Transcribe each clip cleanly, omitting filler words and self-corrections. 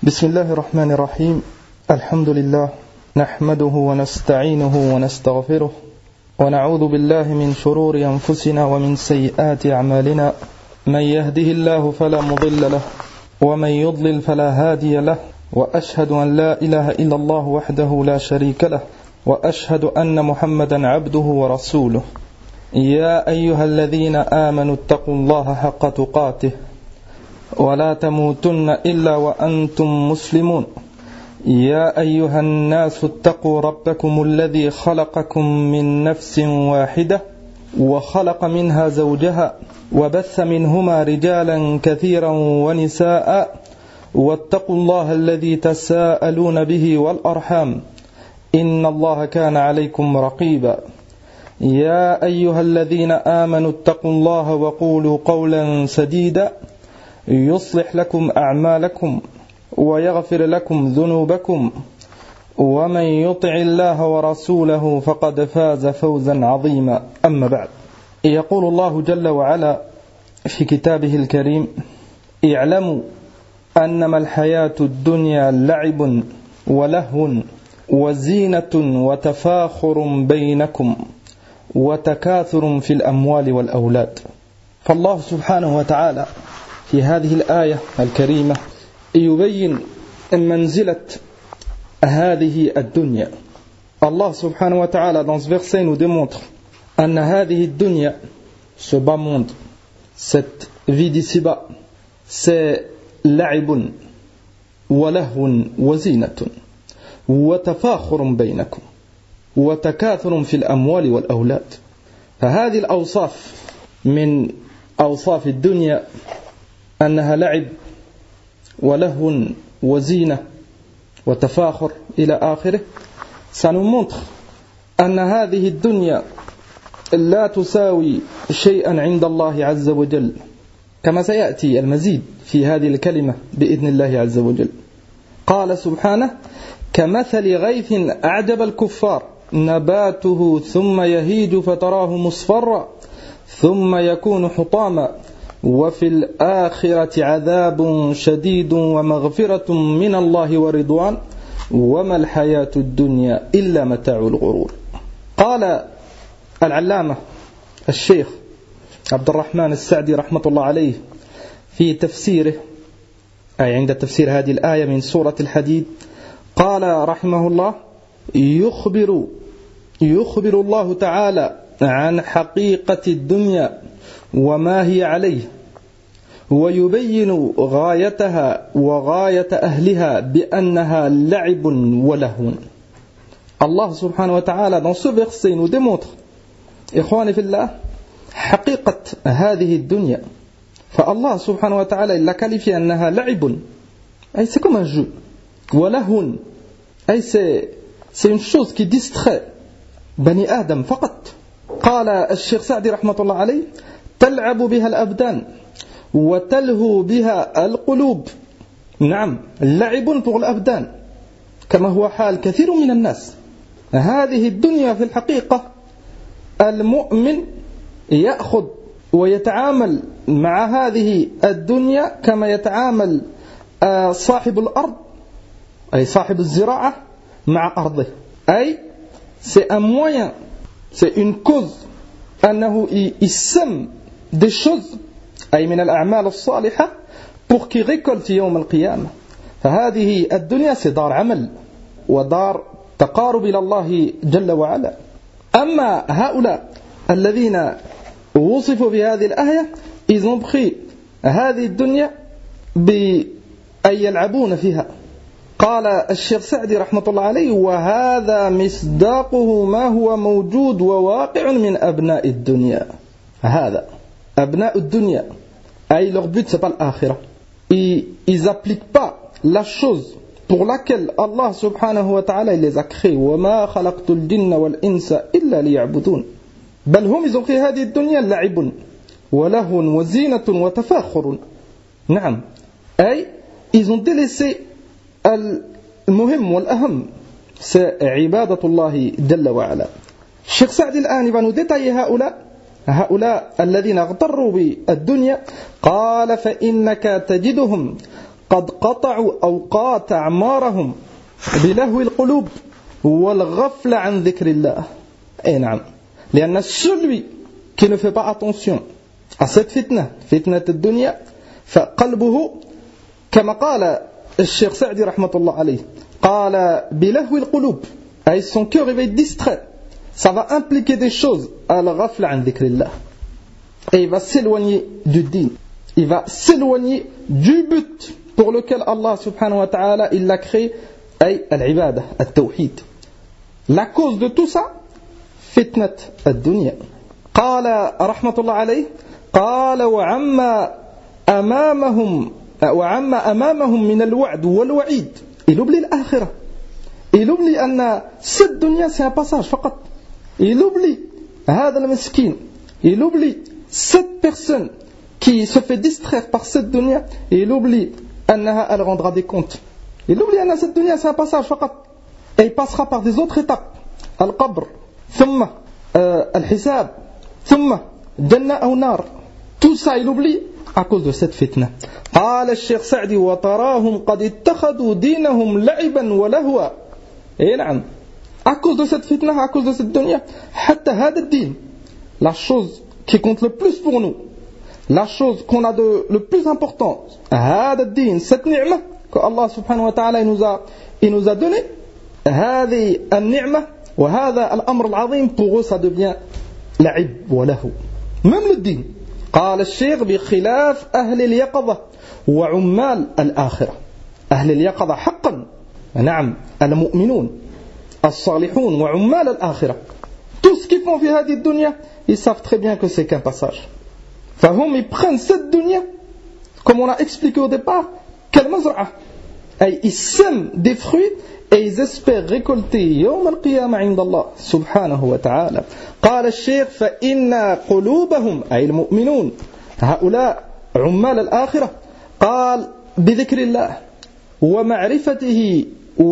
بسم الله الرحمن الرحيم. الحمد لله نحمده ونستعينه ونستغفره ونعوذ بالله من شرور أنفسنا ومن سيئات أعمالنا. من يهده الله فلا مضل له ومن يضلل فلا هادي له، وأشهد أن لا إله إلا الله وحده لا شريك له، وأشهد أن محمدا عبده ورسوله. يا أيها الذين آمنوا اتقوا الله حق تقاته ولا تموتن إلا وأنتم مسلمون. يا أيها الناس اتقوا ربكم الذي خلقكم من نفس واحدة وخلق منها زوجها وبث منهما رجالا كثيرا ونساء، واتقوا الله الذي تساءلون به والأرحام إن الله كان عليكم رقيبا. يا أيها الذين آمنوا اتقوا الله وقولوا قولا سديدا يصلح لكم أعمالكم ويغفر لكم ذنوبكم، ومن يطع الله ورسوله فقد فاز فوزا عظيما. أما بعد، يقول الله جل وعلا في كتابه الكريم: اعلموا أنما الحياة الدنيا لعب ولهو وزينة وتفاخر بينكم وتكاثر في الأموال والأولاد. فالله سبحانه وتعالى في هذه الآية الكريمة يبين منزلة هذه الدنيا. Allah subhanahu wa ta'ala dans ce verset nous démontre أن هذه الدنيا, ce bas monde, cette vie d'ici-bas, c'est لعب ولهو وزينة وتفاخر بينكم وتكاثر في الأموال والأولاد. فهذه الأوصاف من أوصاف الدنيا أنها لعب ولهو وزينة وتفاخر إلى آخره. Ça nous montre أن هذه الدنيا لا تساوي شيئا عند الله عز وجل، كما سيأتي المزيد في هذه الكلمة بإذن الله عز وجل. قال سبحانه: كمثل غيث أعجب الكفار نباته ثم يهيج فتراه مصفرا ثم يكون حطاما وفي الآخرة عذاب شديد ومغفرة من الله ورضوان وما الحياة الدنيا إلا متاع الغرور. قال العلامة الشيخ عبد الرحمن السعدي رحمة الله عليه في تفسيره، أي عند تفسير هذه الآية من سورة الحديد، قال رحمه الله: يخبر الله تعالى عن حقيقة الدنيا وما هي عليه، ويبين غايتها وغاية أهلها بأنها لعب ولهو. Allah subhanahu wa ta'ala dans ce verset nous démontre, إخواني في الله, حقيقة هذه الدنيا. فالله سبحانه وتعالى il l'a qualifié أنها لعب, أي c'est comme un jeu, ولهو أي c'est une chose qui distrait بني آدم فقط. قال الشيخ سعدي رحمة الله عليه: تلعب بها الأبدان وتلهو بها القلوب. نعم، اللعب pour الأبدان كما هو حال كثير من الناس. هذه الدنيا في الحقيقة المؤمن يأخذ ويتعامل مع هذه الدنيا كما يتعامل صاحب الأرض, أي صاحب الزراعة, مع أرضه. أي c'est un moyen, c'est une cause أنه يسم des choses, أي من الأعمال الصالحة, pour qu'il récolte يوم القيامة. فهذه الدنيا c'est دار عمل ودار تقارب إلى الله جل وعلا. أما هؤلاء الذين وصفوا بهذه الآية, ils ont pris هذه الدنيا بأن يلعبون فيها. قال الشيخ سعدي رحمة الله عليه: وهذا مصداقه ما هو موجود وواقع من أبناء الدنيا. هذا أبناء الدنيا, أي leur but c'est pas l'akhirah. Ils appliquent pas la chose pour laquelle Allah subhanahu wa ta'ala les a créés. وما خلقت الجن والإنس إلا ليعبدون. بل هم ils ont créé هذه الدنيا لعب ولهو وزينة وتفاخر. نعم, أي ils ont délaissé المهم والأهم, c'est عبادة الله جل وعلا. الشيخ سعدي الآن va nous détailler هؤلاء الذين اغتروا بالدنيا. قال: فإنك تجدهم قد قطعوا أوقات أعمارهم بلهو القلوب والغفلة عن ذكر الله. Et نعم, لأن celui qui ne fait pas attention à cette فتنة الدنيا, فقلبه كما قال الشيخ سعدي رحمة الله عليه, قال بلهو القلوب, et son cœur il va être distrait. Ça va impliquer des choses, al-ghafla an dhikrillah, et il va s'éloigner du din, il va s'éloigner du but pour lequel Allah subhanahu wa ta'ala il l'a créé, ay al-ibadah, al-tawhid. La cause de tout ça, fitnat ad-dunya. قال رحمة الله عليه, قال وعما أمامهم من الوعد والوعيد. Il oublie l'akhirah, il oublie أن cette dunya c'est un passage فقط. Il oublie هذا المسكين, il oublie cette personne qui se fait distraire par cette dunya, et il oublie أنها elle rendra des comptes. Il oublie أن cette dunya c'est un passage فقط, et il passera par des autres étapes, القبر ثم الحساب ثم جنة أو نار. Tout ça il oublie à cause de cette fitna. قال الشيخ سعدي وتراهم قد اتخذوا دينهم لعبا ولهوا. Et نعم, à cause de cette fitna, à cause de cette dunya, حتى هذا الدين, la chose qui compte le plus pour nous, la chose qu'on a de le plus important, هذا الدين, cette ni'ma que Allah subhanahu wa ta'ala il nous a donné, هذه النعمة وهذا الأمر العظيم, pour eux ça devient لعب ولهو. Même le din. قال الشيخ بخلاف أهل اليقظة وعمال الآخرة. أهل اليقظة حقا, نعم, المؤمنون الصالحون وعمال الآخرة. Tout ce qu'ils font في هذه الدنيا, ils savent très bien que c'est qu'un passage. فهم ils prennent cette dunya, comme on a expliqué au départ, كالمزرعة. Ils sèment des fruits et ils espèrent récolter يوم القيامة عند الله سبحانه وتعالى. قال الشيخ فإن قلوبهم أي المؤمنون هؤلاء عمال الآخرة, قال بذكر الله ومعرفته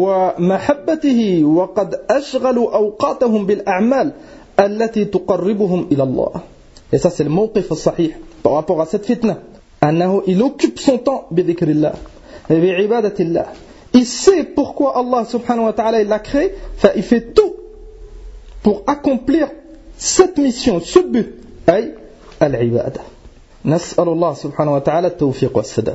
ومحبته, وقد أشغلوا أوقاتهم بالأعمال التي تقربهم إلى الله. Et ça c'est le mawqif الصحيح par rapport à cette fitna, أنه il occupe son temps بذكر الله بعبادة الله. Il sait pourquoi Allah subhanahu wa ta'ala il l'a créé, il fait tout pour accomplir cette mission, ce but, أي العبادة. نسأل الله سبحانه وتعالى التوفيق والسداد.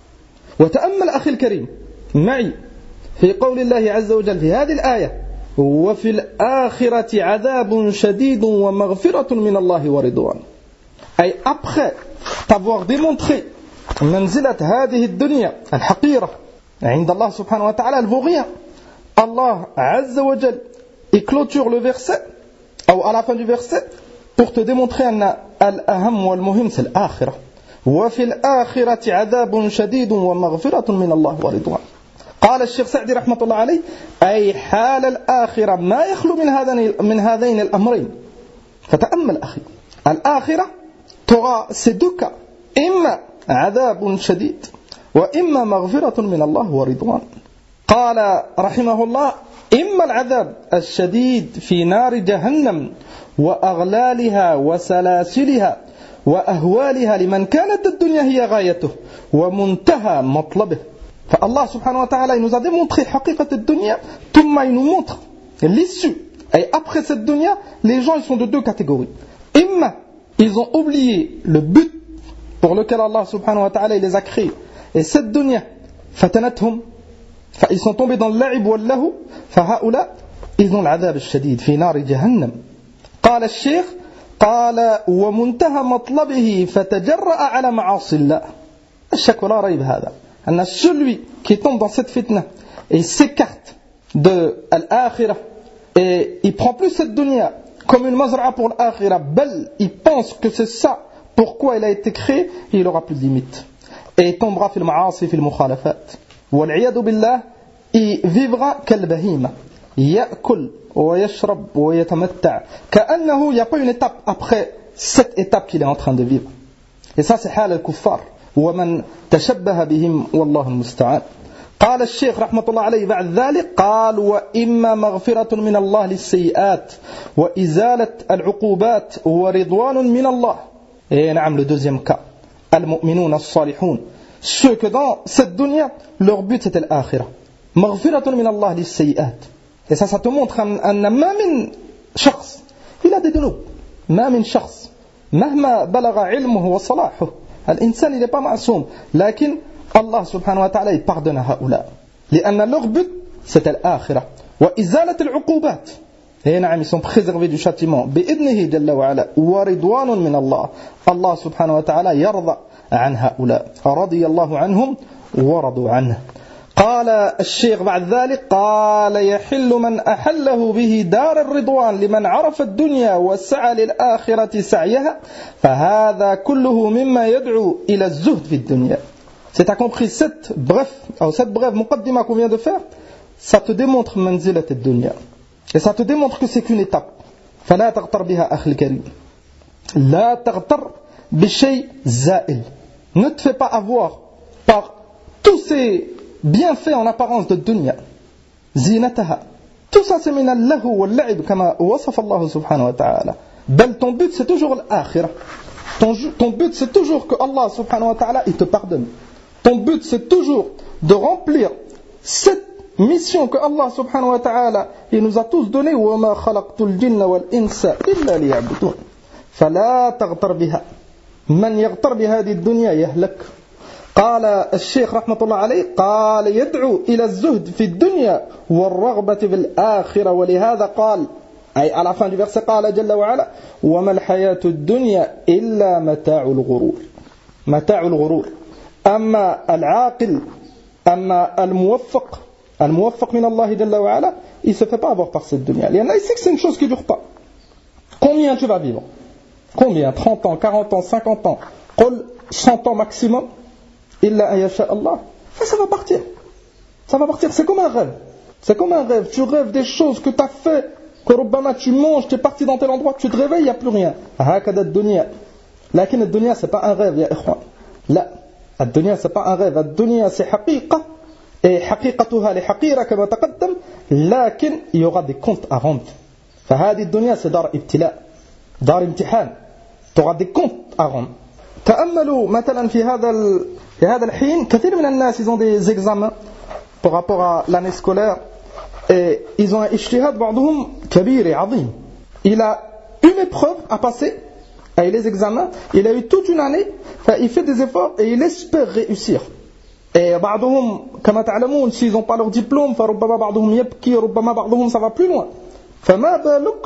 وتأمل أخي الكريم معي في قول الله عز وجل في هذه الآية وفي الآخرة عذاب شديد ومغفرة من الله ورضوان. أي après t'avoir démontré منزلة هذه الدنيا الحقيرة عند الله سبحانه وتعالى, elle vaut rien. Allah عز وجل il clôture le verset, ou à la fin du verset, pour te démontrer أن الأهم والمهم c'est الآخرة. وفي الآخرة عذاب شديد ومغفرة من الله ورضوان. قال الشيخ سعدي رحمة الله عليه أي حال الآخرة ما يخلو من هذين الأمرين. فتأمل أخي, الآخرة ترى ces deux cas, إما عذاب شديد وإما مغفرة من الله ورضوان. قال رحمه الله إما العذاب الشديد في نار جهنم وأغلالها وسلاسلها وأهوالها لمن كانت الدنيا هي غايته ومنتهى مطلبه. فالله سبحانه وتعالى nous a démontré حقيقة الدنيا, ثم il nous montre l'issue. Et après cette dunya, les gens ils sont de deux catégories. إما ils ont oublié le but pour lequel Allah subhanahu wa ta'ala il les a créés, et cette dunya fatanatuhum, ils sont tombés dans le la'ib wal lahu, فهؤلاء ils ont العذاب الشديد في نار جهنم. قال الشيخ قال ومنتهى مطلبه فتجرأ على معاصي الله. الشك ولا ريب هذا, أن celui qui tombe dans cette fitna et il s'écarte de l'akhirah et il prend plus cette dunya comme une mazra'a pour l'akhirah, bel il pense que c'est ça pourquoi il a été créé, il n'aura plus de limite et il tombera في المعاصي في المخالفات والعياذ بالله. Il vivra كالبهيمة يأكل ويشرب ويتمتع كأنه il n'y a pas une étape après cette étape qu'il est en train de vivre. Et ça c'est حال الكفار ومن تشبه بهم والله المستعان. قال الشيخ رحمة الله عليه بعد ذلك قال وإما مغفرة من الله للسيئات وإزالة العقوبات ورضوان من الله. Et نعم, le deuxième cas, المؤمنون الصالحون, ceux que dans cette dunya, leur but c'était l'akhirah. Maghfiratun min Allah lis-sayyi'at. Et ça te montre un ma min shakhs, il a des dunub. Ma min shakhs, mahma balagha ilmuhu wa salahuhu. L'insan il n'est pas ma'soum, lakin Allah subhanahu wa ta'ala il pardonne à haoula. لأن leur but c'était l'akhirah. Wa izalat al-uqubat. Et نعم, ils sont préservés du châtiment. بإذنه جل وعلا. ورضوان من الله. Allah subhanahu wa ta'ala يرضى عن هؤلاء. رضي الله عنهم ورضوا عنه. قال الشيخ بعد ذلك قال يحل من أحله به دار الرضوان لمن عرف الدنيا وسعى للآخرة سعيها فهذا كله مما يدعو إلى الزهد في الدنيا. C'est à compris cette brève muqaddima qu'on vient de faire, ça te démontre manzilat ad-dunya. Et ça te démontre que c'est qu'une étape. فلا تغتر بها أخي الكريم. لا تغتر بشيء زائل. Ne te fais pas avoir par tous ces bienfaits en apparence de dunya. زينتها. Tout ça c'est من اللهو واللعب كما وصف الله سبحانه وتعالى. بل ton but c'est toujours l'akhirah. Ton but c'est toujours que Allah subhanahu wa ta'ala il te pardonne. Ton but c'est toujours de remplir cette mission que Allah subhanahu wa ta'ala il nous a tous donné. وَمَا خَلَقْتُ الْجِنَّ وَالْإِنسَ إِلَّا لِيَعْبُدُونَ فَلَا تَغْتَرْ بِهَا من يغتر بهذه الدنيا يهلك. قال الشيخ رحمة الله عليه قال يدعو إلى الزهد في الدنيا والرغبة في الآخرة ولهذا قال أي à la fin du verset قال جل وعلا وما الحياة الدنيا إلا متاع الغرور. متاع الغرور. أما العاقل أما الموفق من الله جل وعلا il ne se fait pas avoir par cette dunya. Il sait que c'est une chose qui ne dure pas. Combien tu vas vivre? Combien? 30 ans, 40 ans, 50 ans, 100 ans maximum. Illa ayasha Allah. Ça va partir. Ça va partir. C'est comme un rêve. C'est comme un rêve. Tu rêves des choses que tu as fait. Que Rubbama tu manges, tu es parti dans tel endroit, tu te réveilles, il n'y a plus rien. Hakada ad-dunya. Lakin ad-dunya c'est pas un rêve, ya ikhwan. La. Ad-dunya c'est pas un rêve. Ad-dunya c'est haqiqa. Et haqiqatuha li haqira kama taqaddam. Lakin il y aura des comptes à rendre. Fahadi ad-dunya c'est dar ibtila. Dar imtihan. Tu auras des comptes à rendre. تأملوا مثلا في هذا الحين كثير من الناس ils ont des examens par rapport à l'année scolaire et ils ont un ijtihad بعضهم كبير عظيم. Il a une épreuve à passer et les examens, il a eu toute une année, il fait des efforts et il espère réussir. Et بعضهم كما تعلمون s'ils n'ont pas leur diplôme فربما بعضهم يبكي ربما بعضهم ça va plus loin. فما بالك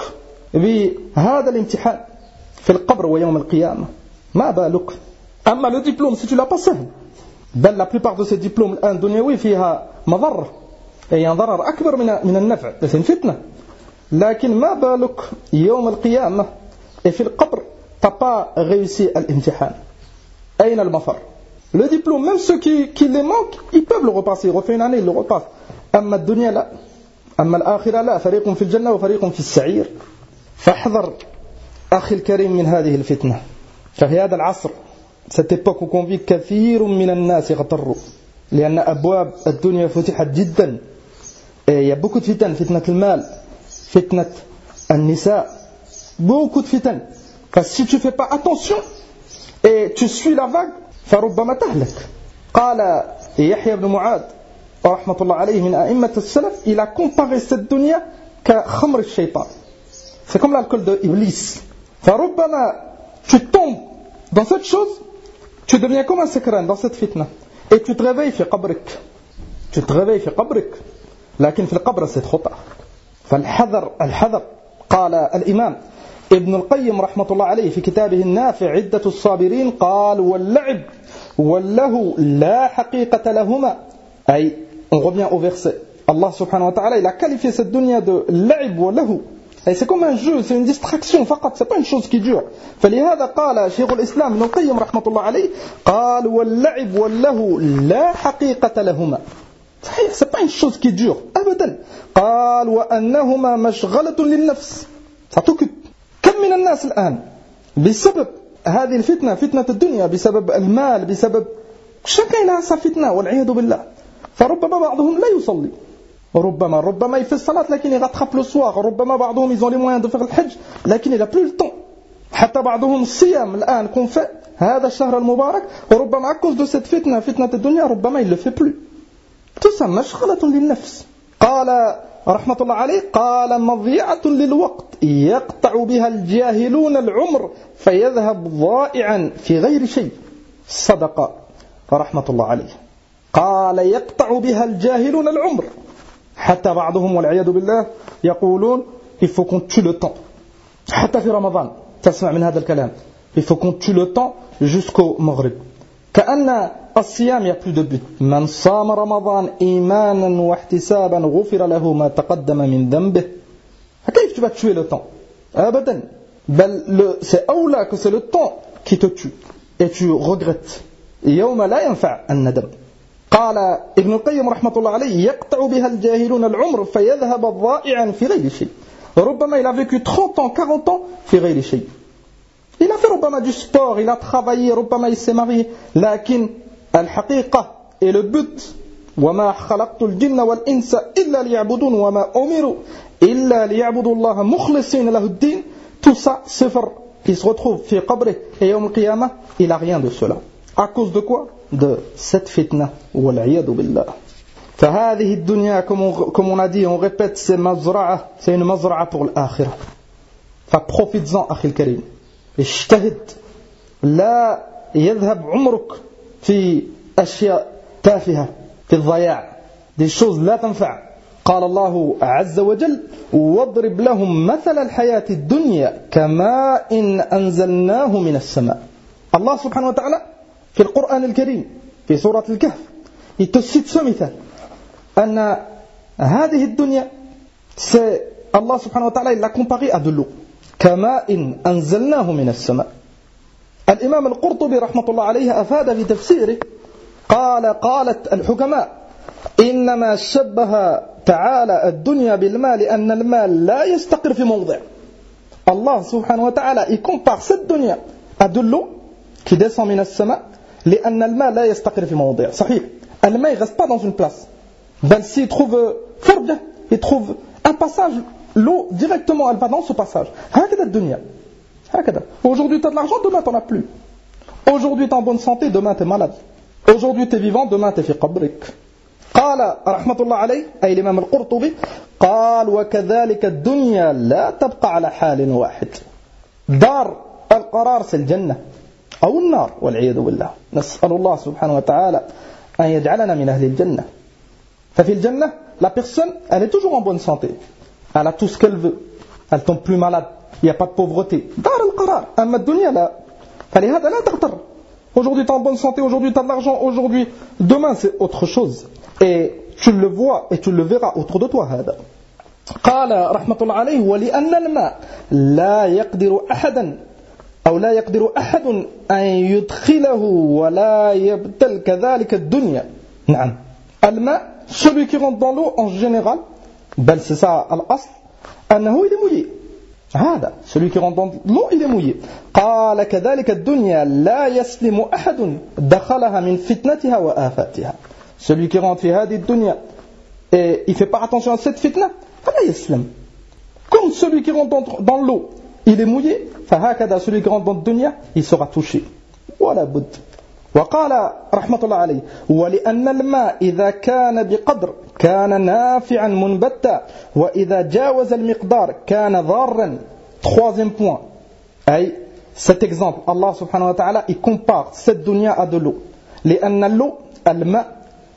بهذا الامتحان في القبر ويوم القيامة. ما بالك. أما le diplôme si tu l'as pas سهل. بل la plupart de ces diplômes الآن دنيوي فيها مضر. أي ضرر أكبر من النفع. c'est une fitna. لكن ما بالك يوم القيامة et في القبر t'as pas réussi الامتحان. أين المفر? Le diplôme même ceux qui les manquent ils peuvent le repasser. Ils refait une année ils le repassent. أما الدنيا لا. أما الآخرة لا. فريق في الجنة وفريق في السعير. فاحذر أخي الكريم من هذه الفتنة. ففي هذا العصر cette époque où convie كثير من الناس يغتروا لأن أبواب الدنيا فتحت جدا. Il y a beaucoup de fitan, فتنة المال, فتنة النساء, beaucoup de fitan. Parce que si tu ne fais pas attention et tu suis la vague, فربما تهلك. قال يحيى بن معاذ رحمة الله عليه من أئمة السلف, il a comparé cette dunya كخمر الشيطان. C'est comme l'alcool de Iblis. فربما tu tombes dans cette chose, tu deviens comme un secret dans cette fitna. Et tu te réveilles في قبرك. Tu te réveilles في قبرك. لكن في القبر c'est trop tard. فالحذر. قال الإمام ابن القيم رحمة الله عليه في كتابه النافع عدة الصابرين قال واللعب واللهو لا حقيقة لهما. أي on revient au verset. Allah subhanahu wa ta'ala il a qualifié cette dunya de la'ib wa lahu. Et c'est comme un jeu, c'est une distraction فقط, c'est pas une chose qui dure. فلهذا قال شيخ الإسلام ابن القيم رحمة الله عليه قال واللعب واللهو لا حقيقة لهما. صحيح, c'est pas une chose qui dure أبدا. قال وأنهما مشغلة للنفس. ça t'occupe. كم من الناس الآن بسبب هذه الفتنة, فتنة الدنيا, بسبب المال, بسبب chacun a sa fitna والعياذ بالله. فربما بعضهم لا يصلي, ربما il fait salat لكن il rattrape le soir, ربما بعضهم ils ont les moyens de faire le hajj لكن il n'a plus le temps. حتى بعضهم الصيام الآن qu'on fait هذا الشهر المبارك وربما à cause de cette فتنة الدنيا ربما il le fait plus. Tout ça مشغلة للنفس. قال رحمة الله عليه قال مضيعة للوقت يقطع بها الجاهلون العمر فيذهب ضائعا في غير شيء. صدق رحمة الله عليه. قال يقطع بها الجاهلون العمر حتى بعضهم والعياذ بالله يقولون il faut qu'on tue le temps. حتى في رمضان تسمع من هذا الكلام il faut qu'on tue le temps jusqu'au maghrib. كأن الصيام il y a plus de but. من صام رمضان إيمانا واحتسابا غفر له ما تقدم من ذنبه. كيف tu vas tuer le temps? أبدا. بل c'est أولى que c'est le temps qui te tue et tu regrettes. يوم لا ينفع الندم. قال ابن القيم رحمة الله عليه يقطع بها الجاهلون العمر فيذهب ضائعا في غير شيء. ربما il a vécu 30 ans 40 ans في غير شيء. Il a fait ربما du sport, il a travaillé, ربما il s'est marié, لكن الحقيقة et le but وما خلقت الجن والإنس إلا ليعبدون وما أمروا إلا ليعبدوا الله مخلصين له الدين. Tout ça, صفر, il se retrouve في قبره et يوم القيامة il a rien de cela. À cause de quoi? De cette fitna والعياذ بالله. فهذه الدنيا comme on a dit, on répète, c'est مزرعة, c'est une مزرعة pour الآخرة. فprofites-en أخي الكريم. اجتهد لا يذهب عمرك في أشياء تافهة في الضياع des choses لا تنفع. قال الله عز وجل واضرب لهم مثل الحياة الدنيا كماء أنزلناه من السماء. الله سبحانه وتعالى في القرآن الكريم في سورة الكهف il te cite ce مثال أن هذه الدنيا c'est Allah سبحانه وتعالى il l'a comparé à de l'eau كماء أنزلناه من السماء. الإمام القرطبي رحمة الله عليه أفاد في تفسيره قالت الحكماء إنما شبه تعالى الدنيا بالماء لأن الماء لا يستقر في موضع. Allah سبحانه وتعالى il compare cette dunya à de l'eau qui descend من السماء لأن الماء لا يستقر في موضع. صحيح الماء il reste pas dans une place. Ben s'il trouve فرجة il trouve un passage, l'eau directement elle va dans ce passage. هكذا الدنيا هكذا. Aujourd'hui tu as de l'argent, demain tu n'en as plus. Aujourd'hui tu es en bonne santé, demain tu es malade. Aujourd'hui tu es vivant, demain tu es في قبرك. قال رحمة الله عليه أي الإمام القرطبي قال وكذلك الدنيا لا تبقى على حال واحد. دار القرار c'est الجنة أو النار والعياذ بالله. نسأل الله سبحانه وتعالى أن يجعلنا من أهل الجنة. ففي الجنة la personne elle est toujours en bonne santé, elle a tout ce qu'elle veut, elle tombe plus malade, il n'y a pas de pauvreté. دار القرار. أما الدنيا لا. فلهذا لا تغتر. Aujourd'hui tu es en bonne santé, aujourd'hui tu as de l'argent, aujourd'hui, demain c'est autre chose. Et tu le vois et tu le verras autour de toi. هذا. قال رحمة الله عليه ولأن الماء لا يقدر أحدا أو لا يقدر أحد أن يدخله ولا يبتل كذلك الدنيا. نعم. الماء, celui qui rentre dans l'eau en général, بل c'est ça الأصل, أنه il est mouillé. هذا celui qui rentre dans l'eau il est mouillé. قال كذلك الدنيا لا يسلم أحد دخلها من فتنتها وآفاتها. Celui qui rentre في هذه الدنيا et il fait pas attention à cette fitna, فلا يسلم. Comme celui qui rentre dans l'eau il est mouillé, فهكذا celui qui rentre dans la dunya il sera touché. ولا بد. وقال رحمة الله عليه ولأن الماء إذا كان بقدر كان نافعا منبتا وإذا جاوز المقدار كان ضارا. Troisième point, أي cet exemple, Allah subhanahu wa ta'ala il compare cette dunya à de l'eau. لأن l'eau, الماء,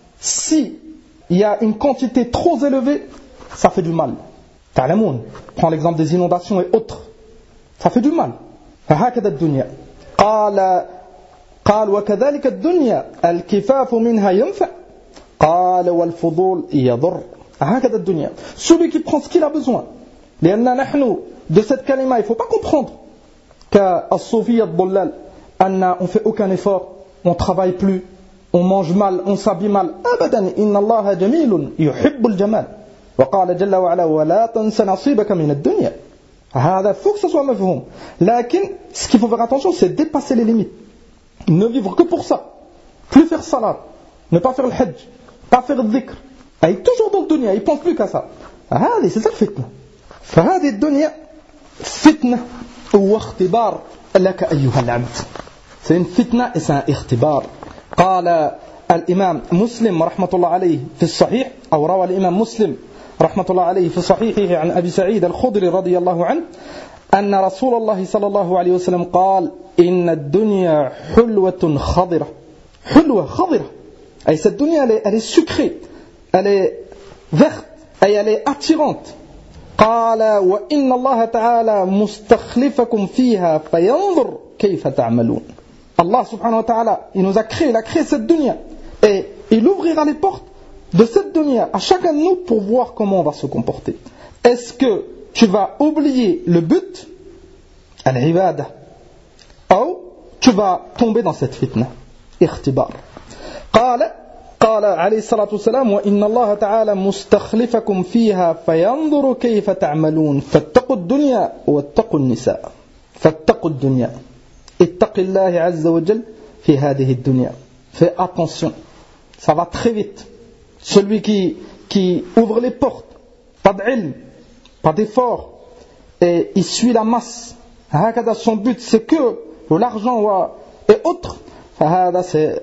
si il y a une quantité trop élevée, ça fait du mal. تعلمون, prends l'exemple des inondations et autres, ça fait du mal. فهكذا الدنيا. قال وكذلك الدنيا الكفاف منها ينفع. قال والفضول يضر. هكذا الدنيا. Celui qui prend ce qu'il a besoin. لأن نحن de cette kalima, il ne faut pas comprendre qu'as-soufiyya ad-dullal, on ne fait aucun effort, on ne travaille plus, on mange mal, on s'habille mal. أبدا إن الله جميل يحب الجمال. وقال جل وعلا ولا تنس نصيبك من الدنيا. هذا faut que ça soit مفهوم. لكن ce qu'il faut faire attention, c'est dépasser les limites. Ne vivre que pour ça. Plus faire salat, ne pas faire le hajj, pas faire le dhikr. Il est toujours dans le dunya, il ne pense plus qu'à ça. C'est ça le fitna. فهذه الدنيا فتنة هو اختبار لك أيها العبد. C'est une fitna et c'est un اختبار. قال الإمام مسلم رحمة الله عليه في الصحيح، أو روى الإمام مسلم رحمة الله عليه في صحيحه عن أبي سعيد الخدري رضي الله عنه أن رسول الله صلى الله عليه وسلم قال إن الدنيا حلوة خضرة. حلوة خضرة، أي cette dunya elle est sucrée, elle est verte et elle est attirante. قال وإن الله تعالى مستخلفكم فيها فينظر كيف تعملون. Allah subhanahu wa ta'ala, il nous a créé, il a créé cette dunya et il ouvrira les portes de cette dunya à chacun de nous pour voir comment on va se comporter. Est-ce que tu vas oublier le but, al-ibadah, ou tu vas tomber dans cette fitna, اختبار. قال عليه الصلاة والسلام وإن الله تعالى مستخلفكم فيها فينظر كيف تعملون فاتقوا الدنيا واتقوا النساء. فاتقوا الدنيا، اتق الله عز وجل في هذه الدنيا. Fais attention, ça va très vite. Celui qui ouvre les portes, pas d'ilm, pas d'effort, et il suit la masse, son but c'est que l'argent et autres, هذا c'est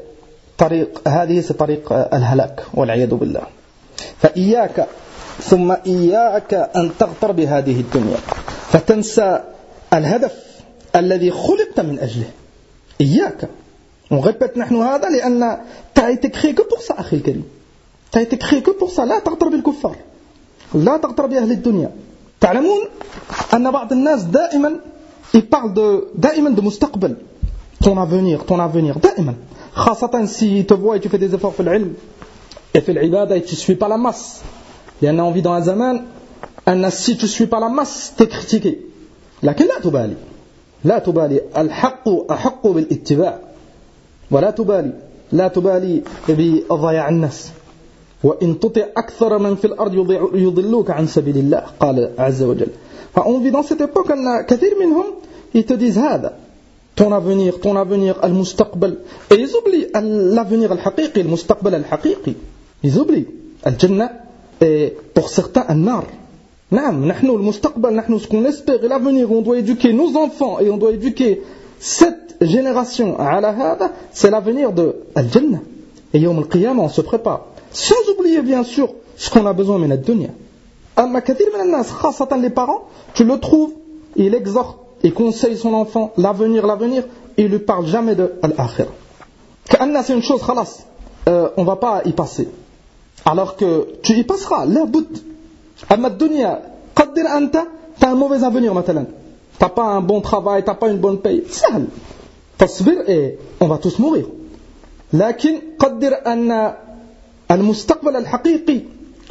طريق الهلاك والعياذ بالله. فإياك ثم إياك أن تغتر بهذه الدنيا فتنسى الهدف الذي خلقت من أجله. إياك. On répète نحن هذا لأن t'as été créé que pour ça أخي الكريم. t'as été créé que pour ça. لا تغتر بالكفار، لا تغتر بأهل الدنيا. تعلمون أن بعض الناس دائما ils parlent دائما de مستقبل، ton avenir دائما، خاصة si te voit et tu fais des efforts في العلم et في العبادة et tu ne suis pas la masse. لأن on vit dans un zaman أن si tu ne suis pas la masse t'es critiqué. لكن لا تبالي الحق أحق بالاتباع ولا تبالي بضياع الناس. وإن تطع أكثر من في الأرض يضلوك عن سبيل الله قال عز وجل. On vit dans cette époque أن كثير منهم ils te disent هذا ton avenir المستقبل et ils oublient l'avenir الحقيقي المستقبل الحقيقي. ils oublient الجنة et pour certains النار. نعم نحن المستقبل، نحن ce qu'on espère et l'avenir, on doit éduquer nos enfants et on doit éduquer cette génération على هذا, c'est l'avenir de الجنة. Et يوم القيامة on se prépare sans oublier bien sûr ce qu'on a besoin من الدنيا. أما كثير من الناس خاصة les parents, tu le trouves, il exhorte et conseille son enfant l'avenir, et il ne lui parle jamais de l'akhirah. كأن c'est une chose خلاص, on ne va pas y passer, alors que tu y passeras لا بد. أما الدنيا قدر أنت t'as un mauvais avenir مثلا, t'as pas un bon travail, t'as pas une bonne paye, سهل تصبر et on va tous mourir. لكن قدر أن المستقبل الحقيقي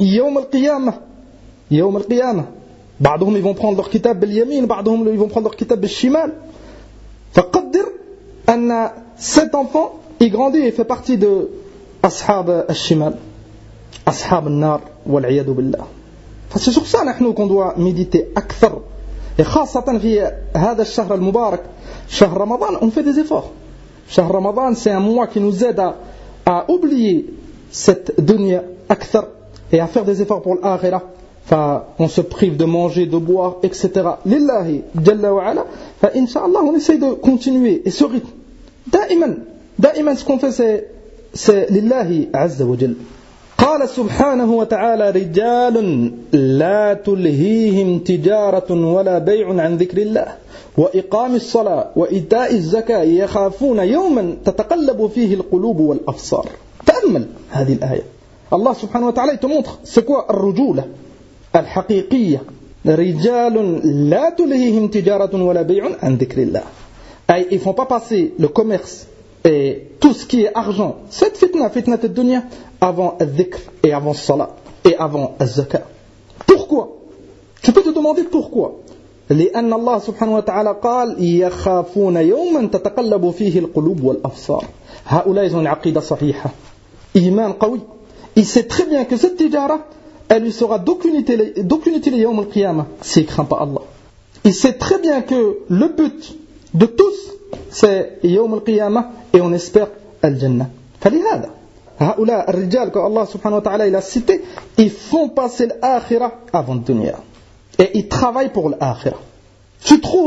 يوم القيامة بعضهم ils vont prendre leur kitab باليمين, بعضهم ils vont prendre leur kitab بالشمال. فقدر أن cet enfant il grandit et fait partie de أصحاب الشمال, أصحاب النار والعياذ بالله. C'est sur ça qu'on doit méditer أكثر, et خاصة في هذا الشهر المبارك شهر رمضان. On fait des efforts. شهر رمضان c'est un mois qui nous aide à oublier cette dunya أكثر et à faire des efforts pour l'akhirah. On se prive de manger, de boire, etc. Lillahi Jalla wa Ala. Inch'Allah, on essaye de continuer. Et ce rythme, da'iman, ce qu'on fait, c'est Lillahi Azza wa Jalla. قال سبحانه وتعالى رجال لا تلهيهم تجارة ولا بيع عن ذكر الله وإقام الصلاة وإيتاء الزكاة يخافون يوما تتقلب فيه القلوب والأبصار. تأمل هذه الآية. Allah subhanahu wa ta'ala il te montre c'est quoi الرجولة الحقيقية. رجال لا تلهيهم تجارة ولا بيع عن ذكر الله. Ils ne font pas passer le commerce et tout ce qui est argent, cette fitna de dunya, avant al-dhikr et avant salat et avant al-zakat. Pourquoi? Tu peux te demander pourquoi. لأن الله سبحانه وتعالى قال يخافون يوما تتقلب فيه القلوب والأبصار. هؤلاء ils ont une عقيدة صحيحة, إيمان قوي. Il sait très bien que cette tijara, elle lui sera d'aucune utilité yawm al-qiyamah s'il ne craint pas Allah. Il sait très bien que le but de tous c'est yawm al-qiyamah et on espère al-jannah. فلهذا هؤلاء الرجال que Allah subhanahu wa ta'ala il a cité, ils font passer l'akhirah avant le dunya et ils travaillent pour l'akhirah. Tu trouves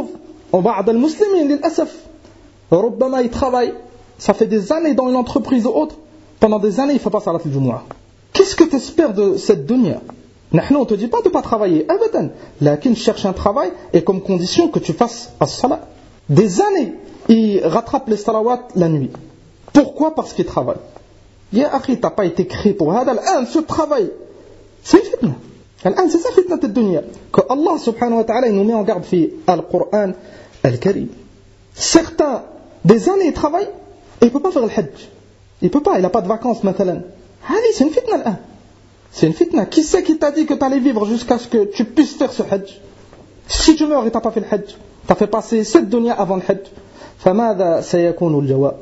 وبعض المسلمين للأسف ربما يتخavaille, ça fait des années dans une entreprise ou autre, pendant des années il ne fait pas salat al-Jumu'ah. Qu'est-ce que tu espères de cette dunya? Nous, on ne te dit pas de ne pas travailler, abadan. Lakin cherche un travail et comme condition que tu fasses as-salat. Des années, il rattrape les salawats la nuit. Pourquoi? Parce qu'il travaille. Ya akhi, tu n'as pas été créé pour hada. Ce travail, c'est une fitna. C'est ça fitna de dunya. Que Allah subhanahu wa ta'ala nous met en garde fi al-Qur'an al-Karim. Certains, des années, ils travaillent et il ne peut pas faire le hajj. Il peut pas, il n'a pas de vacances maintenant. C'est une fitna. C'est une fitna. Qui c'est qui t'a dit que tu allais vivre jusqu'à ce que tu puisses faire ce hajj? Si tu meurs et tu n'as pas fait le hajj, tu as fait passer cette dunya avant le hajj, فماذا سيكون الجواب?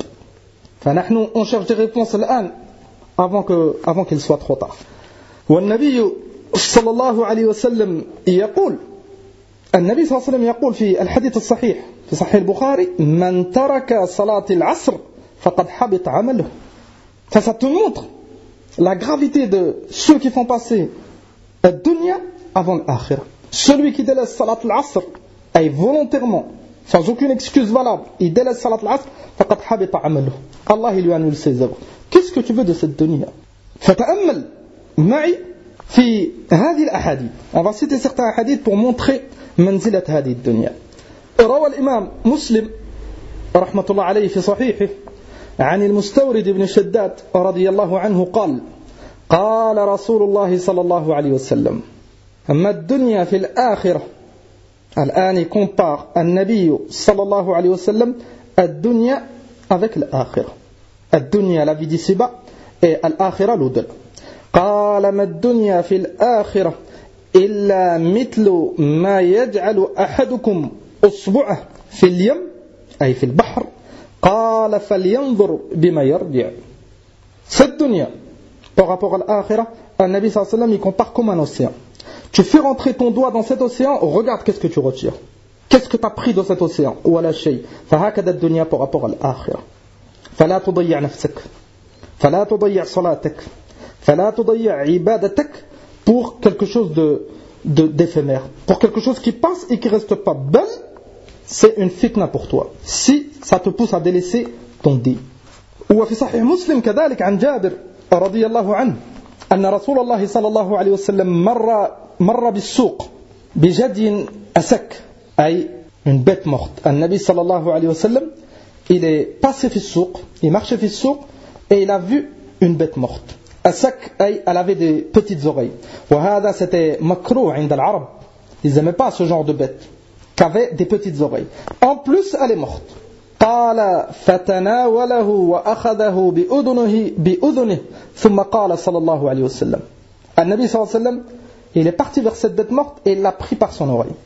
فنحن on cherche des réponses الآن avant qu'il soit trop tard. والنبي صلى الله عليه وسلم يقول النبي صلى الله عليه وسلم يقول في الحديث الصحيح في صحيح البخاري من ترك صلاة العصر فقد حبط عمله. Ça te montre la gravité de ceux qui font passer la dunya avant l'akhirah. Celui qui délaisse salat al-asr et volontairement, sans aucune excuse valable, il délaisse salat al-asr, faqad habita amaluh. Allah il lui annule ses œuvres. Qu'est-ce que tu veux de cette dunya? Fata'ammal ma'i fi hadhihi al-ahadith. On va citer certains hadiths pour montrer manzilat hadhihi ad-dunya. روى الإمام مسلم رحمة الله عليه في صحيحه عن المستورد بن شداد رضي الله عنه قال قال رسول الله صلى الله عليه وسلم أما الدنيا في الآخرة. الآن compare النبي صلى الله عليه وسلم الدنيا avec الآخرة. الدنيا la vie d'ici-bas et الآخرة l'au-delà. قال ما الدنيا في الآخرة إلا مثل ما يجعل أحدكم أصبعه في اليم أي في البحر قال فلينظر بما يرجع. Cette dunya par rapport à l'akhirah, le Nabi sallallahu alayhi wa sallam il compare comme un océan. Tu fais rentrer ton doigt dans cet océan, regarde qu'est-ce que tu retires. Qu'est-ce que tu as pris dans cet océan? Wala shay. فهكذا الدنيا par rapport à l'akhirah. فلا تضيع نفسك. فلا تضيع صلاتك. فلا تضيع عبادتك pour quelque chose d'éphémère, pour quelque chose qui passe et qui reste pas. Bel, c'est une fitna pour toi. Si ça te pousse à délaisser ton din. وفي صحيح مسلم كذلك عن جابر رضي الله عنه أن رسول الله صلى الله عليه وسلم مر بالسوق بجدي أسك أي une bête morte. النبي صلى الله عليه وسلم il est passé في السوق, il marchait في السوق et il a vu une bête morte. أسك أي elle avait des petites oreilles. وهذا c'était مكروه عند العرب. Ils n'aimaient pas ce genre de bête qui avait des petites oreilles. En plus elle est morte. قال فتناوله وأخذه بأذنه ثم قال صلى الله عليه وسلم. النبي صلى الله عليه وسلم il est parti vers cette bête morte et il l'a pris par son oreille.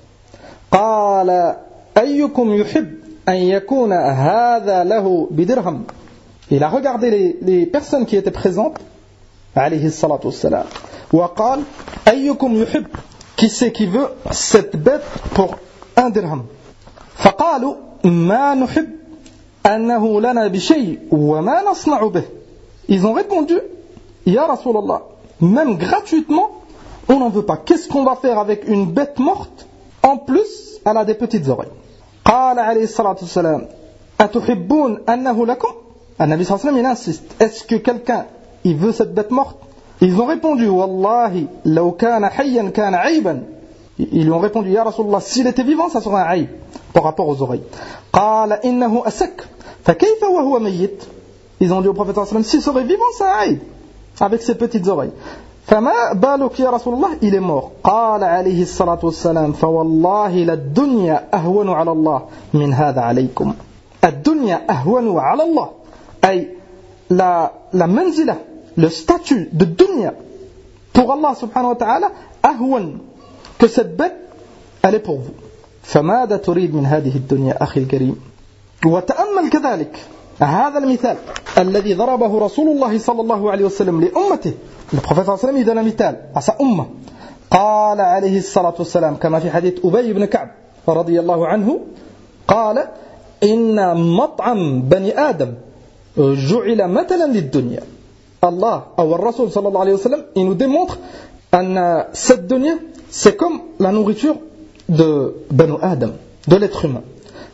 قال أيكم يحب أن يكون هذا له بدرهم. Il a regardé les personnes qui étaient présentes عليه الصلاة والسلام وقال أيكم يحب, qui c'est qui veut cette bête pour un dirham. فقالوا ما نحب أنه لنا بشيء وما نصنع به. Ils ont répondu Ya Rasulallah, même gratuitement on n'en veut pas. Qu'est-ce qu'on va faire avec une bête morte? En plus elle a des petites oreilles. قال عليه الصلاة والسلام أتحبون أنه لكم. النبي صلى الله عليه وسلم il insiste, est-ce que quelqu'un il veut cette bête morte? Ils ont répondu Wallahi law kana hayyan kana ayban. Ils lui ont répondu Ya Rasulallah, s'il était vivant ça serait un aïb par rapport aux oreilles. قال إنه أسك فكيف وهو ميت. Ils ont dit au prophète sallallahu alayhi wa sallam, s'il serait vivant c'est un aïb avec ses petites oreilles. فما بالك يا رسول الله, il est mort. قال عليه الصلاة والسلام فوالله للدنيا أهون على الله من هذا عليكم. الدنيا أهون على الله أي la manzila, le statut de dunya pour Allah subhanahu wa ta'ala أهون que cette bête elle est pour vous. فماذا تريد من هذه الدنيا أخي الكريم. وتأمل كذلك هذا المثال الذي ضربه رسول الله صلى الله عليه وسلم لأمته. Le prophète صلى الله عليه وسلم donne un مثال à sa umma. قال عليه الصلاة والسلام كما في حديث أبي بن كعب رضي الله عنه قال إن مطعم بني آدم جعل مثلا للدنيا. Allah ou Rasul sallallahu alayhi wa sallam il nous démontre que cette dunya c'est comme la nourriture de Banu Adam, de l'être humain.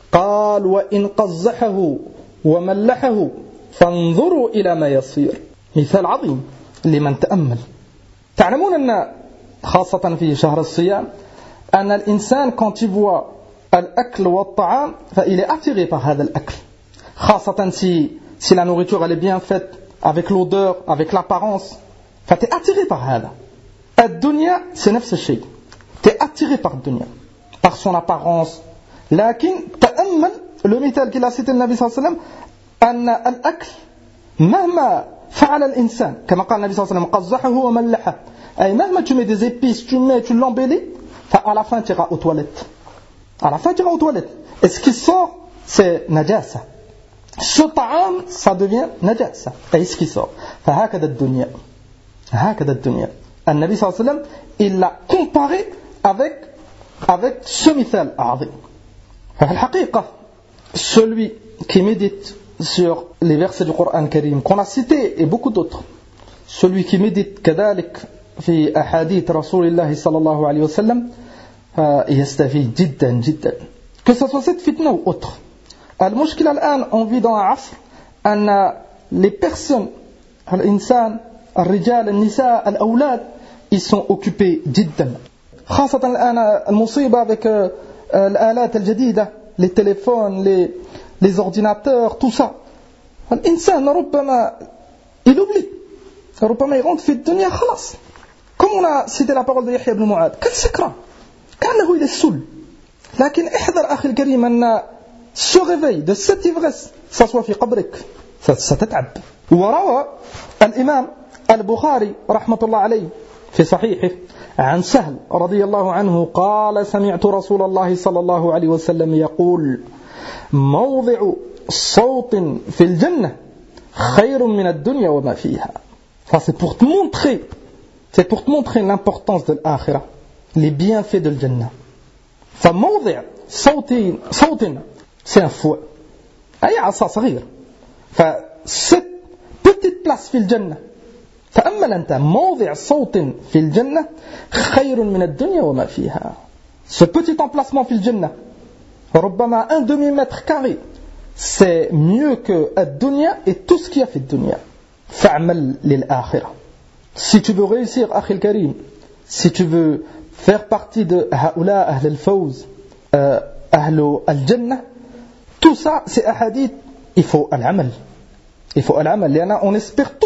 قال وإن قزحه وملحه فانظروا إلى ما يصير. مثال عظيم لمن تأمل. تعلمون أن خاصة في شهر الصيام أن الإنسان quand il voit الأكل والطعام فإل est attiré par هذا الأكل, خاصة si la nourriture elle est bien faite avec l'odeur, avec l'apparence, فأنت attiré par هذا. الدنيا c'est نفس الشيء, tu es attiré par الدنيا, par son apparence. لكن تأمل le مثال qu'il a cité النبي صلى الله عليه وسلم أن الأكل مهما فعل الإنسان كما قال النبي صلى الله عليه وسلم قزحه وملحه, أي مهما tu mets des épices, tu l'embellis, à la fin tu iras aux toilettes. À la fin tu iras aux toilettes. Et ce qui sort c'est najasa. Ce ta'am ça devient najasa. Et ce qui sort. فهكذا الدنيا. هكذا الدنيا. النبي صلى الله عليه وسلم il l'a comparé avec ce مثال عظيم. ففي الحقيقة celui qui médite sur les versets du Coran Karim qu'on a cités et beaucoup d'autres, celui qui médite كذلك في أحاديث رسول الله صلى الله عليه وسلم يستفيد جدا جدا, que ce soit cette fitna ou autre. المشكلة الآن on vit dans un عصر أن les personnes الإنسان الرجال النساء الأولاد ils sont occupés جدا, خاصة الآن المصيبة avec الآلات الجديدة, les téléphones, les ordinateurs, tout ça. الإنسان ربما il oublie, ربما il rentre في الدنيا خلاص. Comme on a cité la parole de Yahya ibn Mu'ad, كالسكرة, كأنه il est saoul. لكن احذر أخي الكريم أن ce réveil de cette ivresse ça soit في قبرك, ستتعب. وروى الإمام البخاري رحمة الله عليه في صحيحه عن سهل رضي الله عنه قال سمعت رسول الله صلى الله عليه وسلم يقول موضع صوت في الجنة خير من الدنيا وما فيها. C'est pour te montrer l'importance de l'akhirah, les bienfaits de l'Jannah. فموضع صوت c'est un fouet, أي عصا صغير. cette petite place في الجنة, تأمل أنت, موضع صوت في الجنة خير من الدنيا وما فيها. Ce petit emplacement في الجنة, ربما un demi-mètre carré, c'est mieux que الدنيا et tout ce qu'il y a في الدنيا. فاعمل للآخرة. Si tu veux réussir, أخي الكريم, si tu veux faire partie de هؤلاء أهل الفوز, أهل الجنة, tout ça c'est ahadith, il faut العمل. Il faut العمل, لأن on espère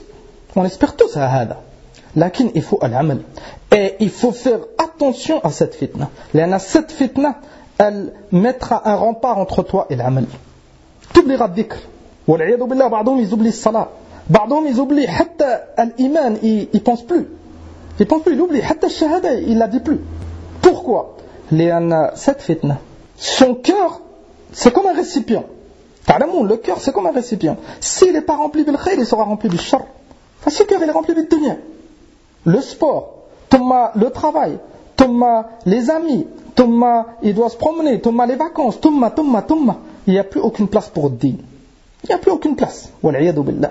tous à هذا, لكن il faut العمل. Et il faut faire attention à cette fitna, لأن cette fitna elle mettra un rempart entre toi et العمل. تبلغ الذكر والعياذ بالله, بعضهم يزبلي الصلاة, بعضهم يزبلي حتى الإيمان, il pense plus, il oublie حتى الشهادة, il la dit plus. Pourquoi? لأن cette fitna, son cœur c'est comme un récipient. تعلمون, le cœur c'est comme un récipient. S'il n'est pas rempli bil khayr, il sera rempli bil shar. Ce cœur il est rempli bil dunya. Le sport, thumma le travail, thumma les amis, thumma il doit se promener, thumma les vacances, thumma. Il n'y a plus aucune place pour le din. Il n'y a plus aucune place. والعياذ بالله.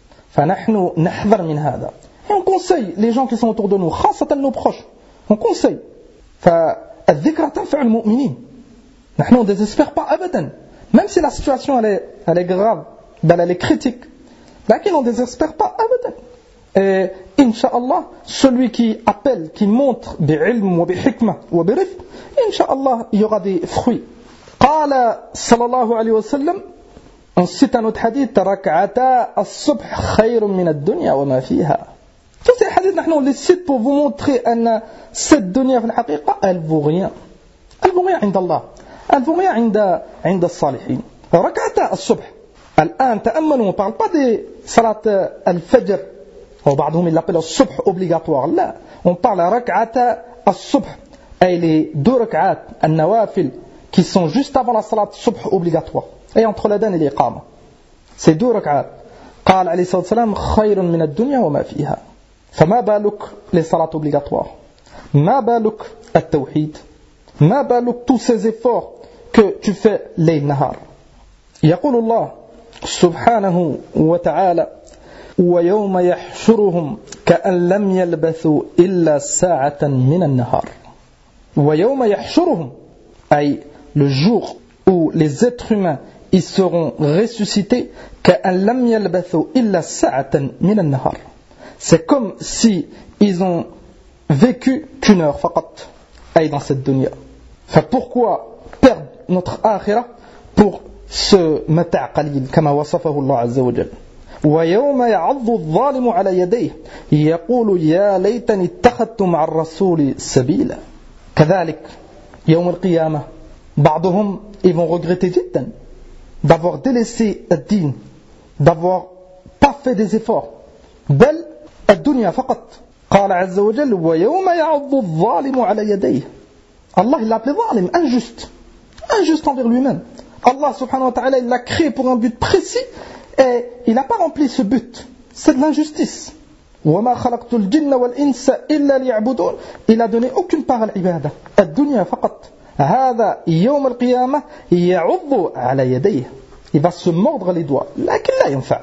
فنحن نحذر من هذا. Et on conseille les gens qui sont autour de nous, خاصة nos proches. On conseille. فالذكرى تنفع المؤمنين. نحن on ne désespère pas أبدا. Même si la situation elle est grave, elle est critique, laquelle on ne désespère pas abadan. Et Inch'Allah, celui qui appelle, qui montre bi'ilm wa bihikmah wa birifq, Inch'Allah, il y aura des fruits. Qala sallallahu alayhi wa sallam, on cite un autre hadith, rak'ata as-subh khayrun min ad-dunya wa ma fiha. Tous ces hadiths, on les cite pour vous montrer que cette dunya, elle vaut rien. Elle vaut rien عند الفغية عند الصالحين. ركعتا الصبح. الآن تأملوا, on ne parle pas de salat al-fajr, ou بعضهم il l'appelle الصبح obligatoire. لا, on parle ركعتا الصبح, et les deux rak'at al-nawafil qui sont juste avant la salat الصبح obligatoire, et entre l'adhan et l'iqama. Ces deux rak'at, قال عليه الصلاة والسلام خير من الدنيا وما فيها. فما بالك les salats obligatoires, ما بالك التوحيد, ما بالك tous ces efforts que tu fais ليل نهار. يقول الله سبحانه وتعالى ويوم يحشرهم كأن لم يلبثوا إلا ساعة من النهار. ويوم يحشرهم, أي le jour où où les êtres humains ils seront ressuscités, كأن لم يلبثوا إلا ساعة من النهار. C'est comme si ils ont vécu qu'une heure فقط أي dans cette dunya. Pourquoi perdre notre akhira pour ce متاع قليل كما وصفه الله عز وجل. ويوم يعض الظالم على يديه يقول يا ليتني اتخذت مع الرسول سبيلا. كذلك يوم القيامة بعضهم ils vont regretter جدا d'avoir délaissé الدين, d'avoir pas fait des efforts. بل الدنيا فقط. قال عز وجل ويوم يعض الظالم على يديه. Allah il l'a appelé ظالم, injuste envers lui-même. Allah subhanahu wa ta'ala il l'a créé pour un but précis et il n'a pas rempli ce but. C'est de l'injustice. وما خلقت الجن والإنس إلا ليعبدون. Il a donné aucune part à l'ibada. الدنيا فقط. هذا يوم القيامة يعض على يديه. Il va se mordre les doigts. لكن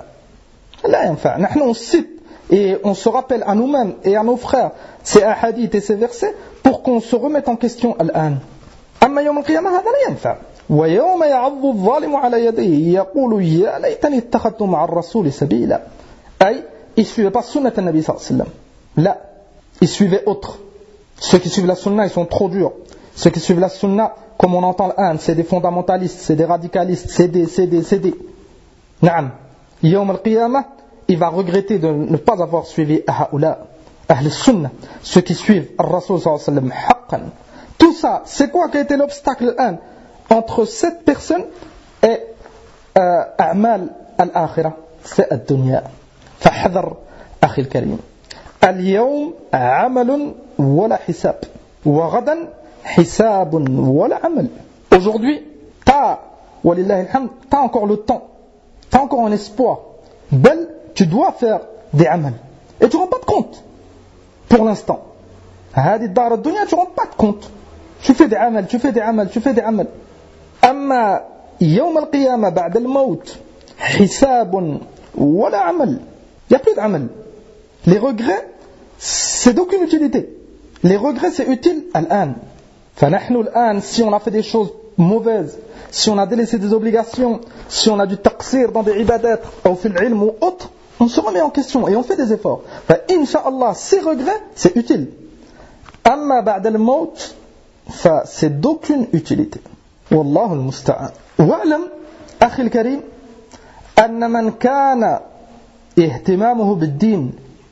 لا ينفع. نحن on cite et on se rappelle à nous-mêmes et à nos frères ces hadiths et ces versets pour qu'on se remette en question الآن. أما يوم القيامة هذا لا ينفع. ويوم يعض الظالم على يديه يقول يا ليتني اتخذت مع الرسول سبيلا. أي ils ne suivaient pas sunnat al-Nabi sallallahu alayhi wa sallam. Là, ils suivaient autre. Ceux qui suivent la sunna, ils sont trop durs. Ceux qui suivent la sunna, comme on entend l'âne, c'est des fondamentalistes, c'est des radicalistes, c'est des. Naam. Yawm al-Qiyamah, il va regretter de ne pas avoir suivi Ahaoula, Ahl sunna, ceux qui suivent Ar-Rasul sallallahu alayhi wa sallam, haqqan. Tout ça, c'est quoi qui a été l'obstacle entre cette personne et A'mal al-Akhirah? C'est ad-dunya. فاحذر أخي الكريم اليوم عمل ولا حساب وغدا حساب ولا عمل. Aujourd'hui t'as encore le temps, t'as encore un espoir. Bel, tu dois faire des amal et tu ne rends pas de compte pour l'instant. هذه الدار الدنيا tu ne rends pas de compte. Tu fais des amal. أما يوم القيامة بعد الموت حساب ولا عمل. Il n'y a plus d'amal. Les regrets, c'est d'aucune utilité. Les regrets, c'est utile à l'âne. Si on a fait des choses mauvaises, si on a délaissé des obligations, si on a du taqsir dans des ibadat, ou fil ilm ou autre, on se remet en question et on fait des efforts. Inch'Allah, ces regrets, c'est utile. Amma ba'da al-maut, c'est d'aucune utilité. Wallahu al-musta'an. Wa'lam, akhi al-karim, anna man kana اهتمامه بالدين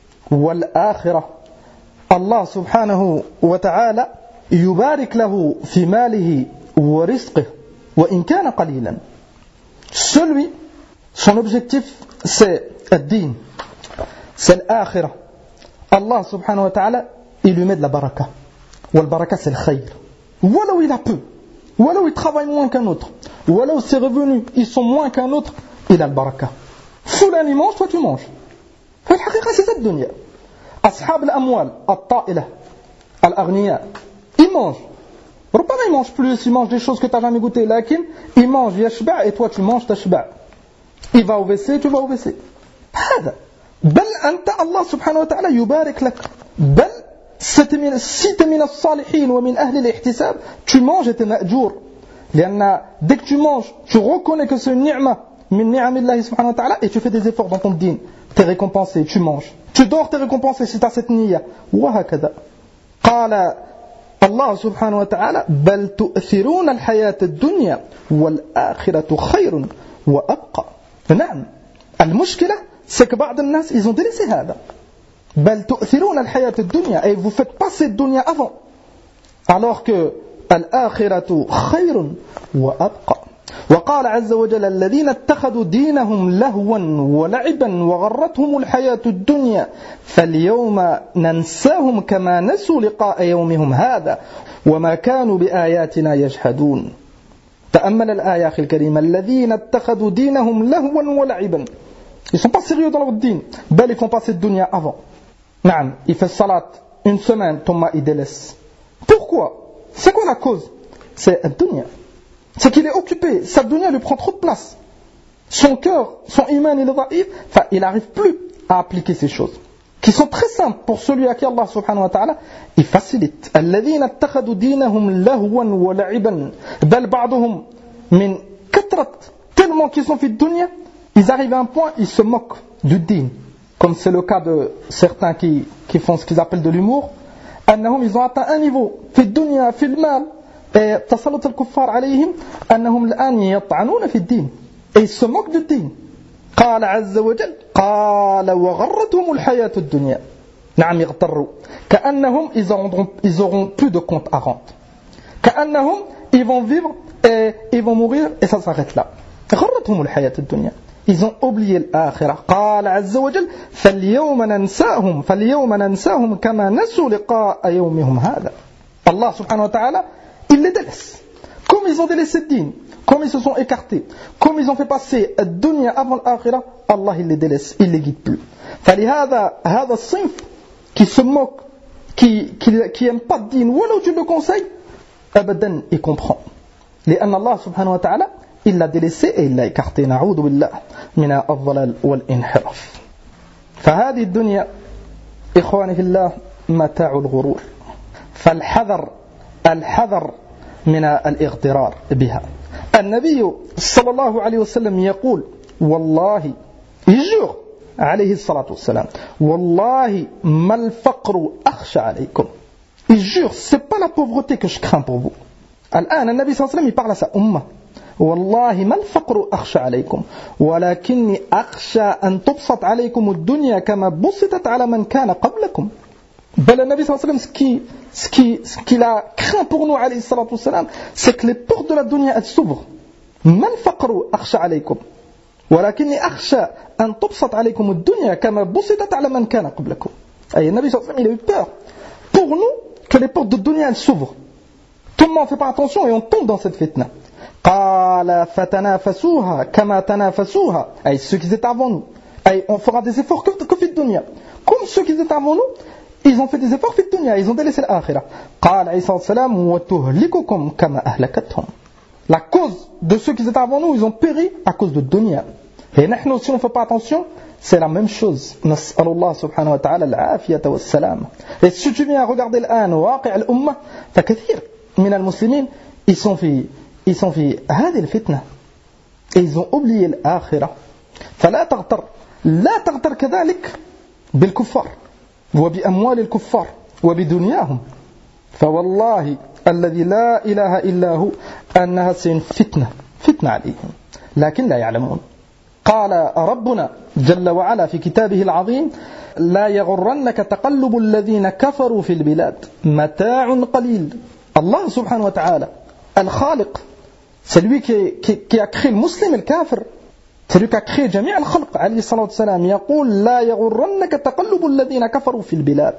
والآخرة الله سبحانه وتعالى يبارك له في ماله ورزقه وإن كان قليلا. Celui, son objectif c'est الدين, c'est l'آخرة. Allah subhanahu wa ta'ala il lui met de la baraka. والبركة c'est le khayr. Voilà il a peu, voilà il travaille moins qu'un autre, voilà ses revenus ils sont moins qu'un autre, il a le baraka. Fulan il mange, toi tu manges. الحقيقة c'est cette dunya. أصحاب الأموال الطائلة الأغنياء ils mangent. ربما ils mangent plus, ils mangent des choses que tu n'as jamais goûtées. لكن ils mangent يشبع et toi tu manges تشبع. Il va au WC, tu vas au WC. هذا. بل أنت الله سبحانه وتعالى يبارك لك. بل si tu es من الصالحين ومن أهل الاحتساب tu manges et tu es مأجور. لأن dès que tu manges tu reconnais que c'est une ni'ma min ni'amillahi subhanahu wa ta'ala et tu fais des efforts dans ton dîn, t'es récompensé, tu manges, tu dors, t'es récompensé si t'as cette niyya. Wa hakada qala Allah subhanahu wa ta'ala bal tu'thiruna al-hayata ad-dunya wal akhiratu khayrun wa abqa. Naam, al-mushkila c'est que ba'd an-nas ils ont délaissé hada. Bal tu'thiruna al-hayata ad-dunya et vous faites passer cette dunya avant alors que al-akhiratu khayrun wa abqa. وقال عز وجل الذين اتخذوا دينهم لهوا ولعبا وغرتهم الحياة الدنيا فاليوم ننساهم كما نسوا لقاء يومهم هذا وما كانوا بآياتنا يجحدون. تأمل الآية أخي الكريم الذين اتخذوا دينهم لهوا ولعبا. Ils sont pas sérieux dans leur dîn. Bel ils font passer de dunya avant. Naam, il fait salat une semaine, Thomas il délaisse. Pourquoi? C'est quoi la cause? C'est la dunya. C'est qu'il est occupé, sa dunya lui prend trop de place. Son cœur, son iman il est dhaïf, il n'arrive plus à appliquer ces choses qui sont très simples pour celui à qui Allah subhanahu wa ta'ala il facilite. الذين اتخذوا دينهم لهوا ولعبا بل بعضهم min katrat, tellement qu'ils sont fi dunya, ils arrivent à un point, ils se moquent du din, comme c'est le cas de certains qui font ce qu'ils appellent de l'humour. أنهم ils ont atteint un niveau في الدنيا في المال تسلط الكفار عليهم أنهم الآن يطعنون في الدين et ils se moquent du din. قال عز وجل قال وغرتهم الحياة الدنيا نعم يغتروا كأنهم ils auront plus de compte à rendre كأنهم ils vont vivre et ils vont mourir et ça s'arrête là. غرتهم الحياة الدنيا, ils ont oublié l'آخرة. قال عز وجل فاليوم ننساهم كما نسوا لقاء يومهم هذا. Allah subhanahu wa ta'ala, il les délaisse. Comme ils ont délaissé le din, comme ils se sont écartés, comme ils ont fait passer la dunya avant l'آخرة, Allah il les délaisse, il les guide plus. فلهذا هذا الصنف qui se moque, qui aime pas le din, ou tu le conseilles, abadan il comprend. لأن الله سبحانه وتعالى il l'a délaissé et il l'a écarté. نعوذ بالله من الضلال والانحراف. فهذه الدنيا إخواني في الله متاع الغرور. فالحذر من الاغترار بها. النبي صلى الله عليه وسلم يقول والله يجور عليه الصلاة والسلام والله ما الفقر أخشى عليكم. Il jure, c'est pas la pauvreté que je crains pour vous. الآن النبي صلى الله عليه وسلم il parle à sa ummah. والله ما الفقر أخشى عليكم ولكني أخشى أن تبسط عليكم الدنيا كما بسطت على من كان قبلكم. بل النبي صلى الله عليه وسلم ce qu'il a craint pour nous عليه الصلاة والسلام, c'est que les portes de la dunya elles s'ouvrent. ما الفقر أخشى عليكم ولكني أخشى أن تبسط عليكم الدنيا كما بسطت على من كان قبلكم. أي النبي صلى الله عليه وسلم il a eu peur pour nous que les portes de dunya elles s'ouvrent. Tout le monde ne fait pas attention et on tombe dans cette fitna. قال فتنافسوها كما تنافسوها, أي ceux qui étaient avant nous, أي on fera des efforts que في الدنيا, comme ceux qui étaient avant nous ils ont fait des efforts في الدنيا, ils ont délaissé l'آخرة. قال عليه الصلاة والسلام وتهلككم كما أهلكتهم. La cause de ceux qui étaient avant nous, ils ont péri à cause de dunya. Et nous, si on ne fait pas attention, c'est la même chose. نسأل الله سبحانه وتعالى العافية والسلام. Et si tu viens à regarder الآن واقع الأمة فكثير من المسلمين ils sont في هذه الفتنة et ils ont oublié الآخرة. فلا تغتر كذلك بالكفار وبأموال الكفار وبدنياهم. فوالله الذي لا إله إلا هو أنها فتنة عليهم لكن لا يعلمون. قال ربنا جل وعلا في كتابه العظيم لا يغرنك تقلب الذين كفروا في البلاد متاع قليل. Allah subhanahu wa ta'ala, Al-Khaliq, c'est lui qui a créé le musulman et le kafir, c'est lui qui a créé جميع الخلق عليه الصلاة والسلام. يقول لا يغرنك تقلب الذين كفروا في البلاد.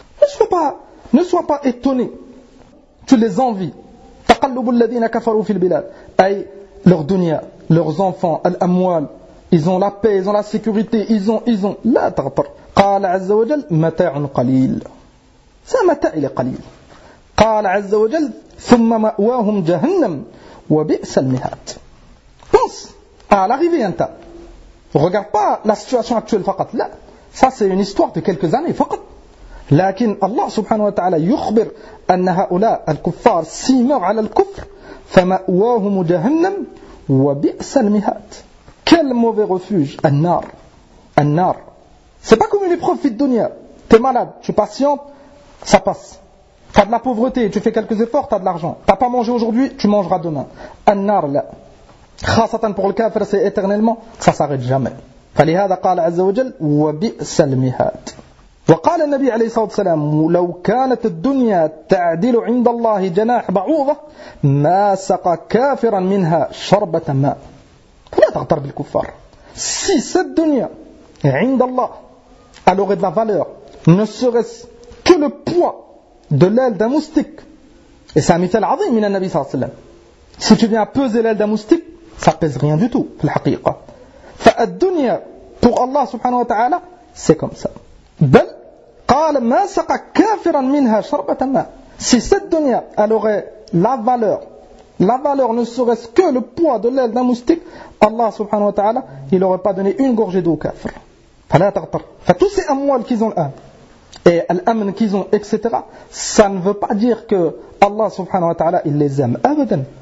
Ne sois pas étonné, tu les envies. تقلب الذين كفروا في البلاد, أي leur dunya, leurs enfants, al-amwal, ils ont la paix, ils ont la sécurité, ils ont لا تغتر. قال عز وجل متاع قليل, c'est un متاع قليل. قال عز وجل ثم مأواهم جهنم وبئس المهاد. Pense à l'arrivée un temps. Regarde pas la situation actuelle فقط, لا, ça c'est une histoire de quelques années فقط. لكن الله سبحانه وتعالى يخبر أن هؤلاء الكفار سيمر على الكفر فمأواهم جهنم وبئس المهاد. Quel mauvais refuge, النار. C'est pas comme une épreuve في الدنيا. T'es malade, tu patientes, ça passe. T'as de la pauvreté, tu fais quelques efforts, t'as de l'argent. T'as pas mangé aujourd'hui, tu mangeras demain. النار لا. خاصة pour le kafir, c'est éternellement, ça s'arrête jamais. فلهذا قال عز وجل وبئس المهاد. وقال النبي عليه الصلاة والسلام لو كانت الدنيا تعدل عند الله جناح بعوضة ما سقى كافرا منها شربة ماء. لا تغتر بالكفار. Si cette dunya عند الله elle aurait de la valeur, ne serait-ce que le poids de l'aile d'un moustique, et c'est un mithal azim min al-Nabi sallallahu alayhi wa sallam. Si tu viens à peser l'aile d'un moustique, ça pèse rien du tout, في الحقيقة. فالدنيا pour Allah subhanahu wa ta'ala c'est comme ça. بل قال ما سقى كافرا منها شربة ماء. Si cette dunya elle aurait la valeur ne serait-ce que le poids de l'aile d'un moustique, Allah subhanahu wa ta'ala il n'aurait pas donné une gorgée d'eau au kafir. فلا تغتر. Tous ces amwal qu'ils ont là et l'amn qu'ils ont, etc., ça ne veut pas dire que Allah subhanahu wa ta'ala il les aime. Abadan.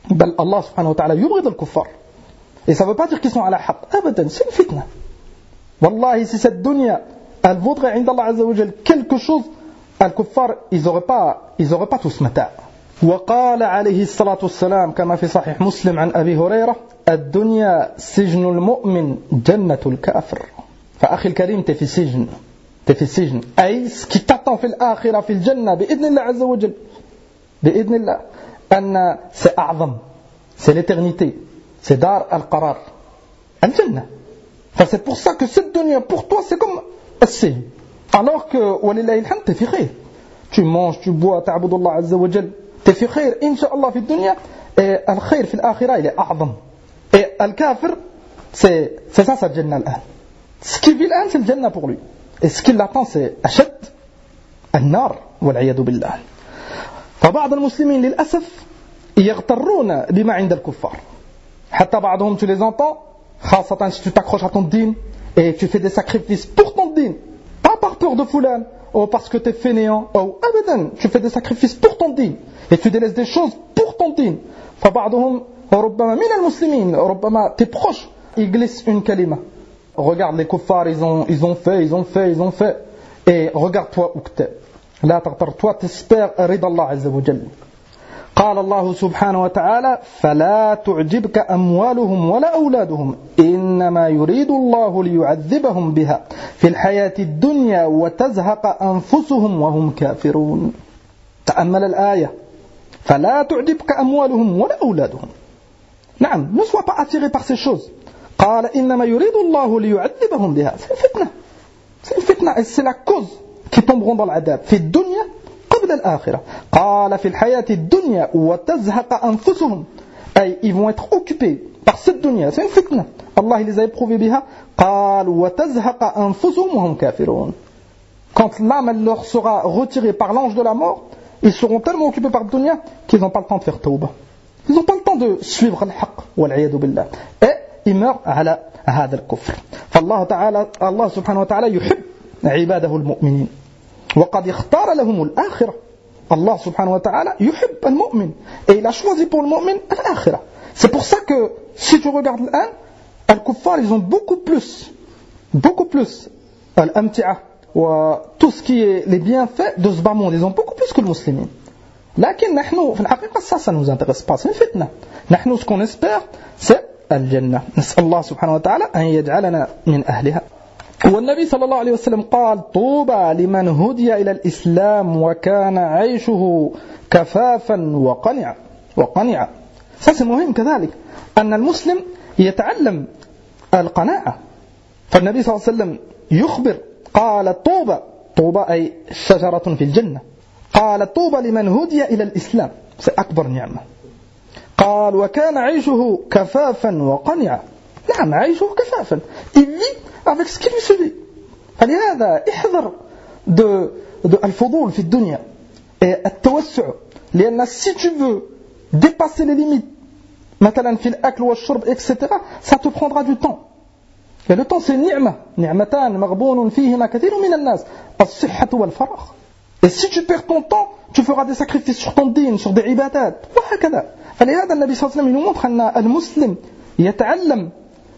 بل Allah subhanahu wa ta'ala يبغض الكفار. Et ça ne veut pas dire qu'ils sont à la haqq. Abadan, c'est une fitna. Wallahi, si cette dunya, elle vaudrait عند Allah azza wa jal quelque chose, الكفار, ils n'auraient pas tous mata'. وقال عليه الصلاة والسلام كما في صحيح مسلم عن أبي هريرة الدنيا سجن المؤمن جنة الكافر. فأخي الكريم t'es في سجن أي ce qui t'attend في الآخرة في الجنة بإذن الله عز وجل بإذن الله أن c'est أعظم, c'est l'éternité, c'est dar al-qarar, al-jannah. Enfin, c'est pour ça que cette dunya pour toi c'est comme السجن, alors que ولله الحمد t'es في خير, tu manges, tu bois, تعبد الله عز وجل, t'es في خير إن شاء الله في الدنيا, et الخير في الآخرة il est أعظم. Et al-kafir c'est ça sa jannah الآن. Ce qui vit الآن c'est le jannah pour lui, et ce qui l'attend c'est أشد النار والعياذ بالله. فبعض المسلمين للأسف يغترون بما عند الكفار. حتى بعضهم tu les entends, خاصة si tu t'accroches à ton dîn et tu fais des sacrifices pour ton dîn, pas par peur de fulan ou parce que tu es fainéant, ou abadan, tu fais des sacrifices pour ton dîn et tu délaisses des choses pour ton dîn. فبعضهم ربما من المسلمين, ربما tes proches, ils glissent une kalima. Regarde les kuffars, ils ont fait, et regarde toi où tu es. لا تغتر, toi t'espères رضا الله عز وجل. قال الله سبحانه وتعالى فلا تعجبك أموالهم ولا أولادهم إنما يريد الله ليعذبهم بها في الحياة الدنيا وتزهق أنفسهم وهم كافرون. تأمل الآية, فلا تعجبك أموالهم ولا أولادهم. نعم, ne sois pas attiré par ces choses. قال إنما يريد الله ليعذبهم بها. C'est une fitna, et c'est la cause qui tomberont dans l'adab في الدنيا قبل الآخرة. قال في الحياة الدنيا وتزهق أنفسهم, أي ils vont être occupés par cette dunya, c'est une fitna. Allah les a éprouvés بها. قال وتزهق أنفسهم وهم كافرون. Quand l'âme leur sera retirée par l'ange de la mort, ils seront tellement occupés par la dunya qu'ils n'ont pas le temps de faire tawbah. Ils n'ont pas le temps de suivre al-haqq wal-'iyadu billah. Et ils meurent على هذا الكفر. فالله تعالى, Allah subhanahu wa ta'ala يحب عباده المؤمنين وقد اختار لهم الآخرة. Allah subhanahu wa ta'ala يحب المؤمن, et il a choisi pour le mu'min الآخرة. C'est pour ça que si tu regardes l'an, al-kuffar ils ont beaucoup plus al-amti'a ou tout ce qui est les bienfaits de ce bas monde, ils ont beaucoup plus que les musulmans. لكن نحن في الحقيقة ça nous intéresse pas, c'est une fitna. نحن ce qu'on espère c'est الجنة. نسأل الله سبحانه وتعالى أن يجعلنا من أهلها. والنبي صلى الله عليه وسلم قال طوبى لمن هدي إلى الإسلام وكان عيشه كفافا وقنعا. ça c'est مهم كذلك أن المسلم يتعلم القناعة. فالنبي صلى الله عليه وسلم يخبر قال طوبى أي شجرة في الجنة. قال طوبى لمن هدي إلى الإسلام, c'est أكبر نعمة. قال وكان عيشه كفافا وقنعا. نعم, عيشه كفافا, il vit avec ce qui lui suffit. فلهذا احذر de الفضول في الدنيا et التوسع, لأن si tu veux dépasser les limites مثلا في الأكل والشرب etc., ça te prendra du temps. Et le temps c'est نعمتان مغبون فيهما كثير من الناس الصحة والفراغ. Et si tu perds ton temps, tu feras des sacrifices sur ton dîn, sur des ibadat, وهكذا. فلهذا النبي صلى الله عليه وسلم nous montre أن المسلم يتعلم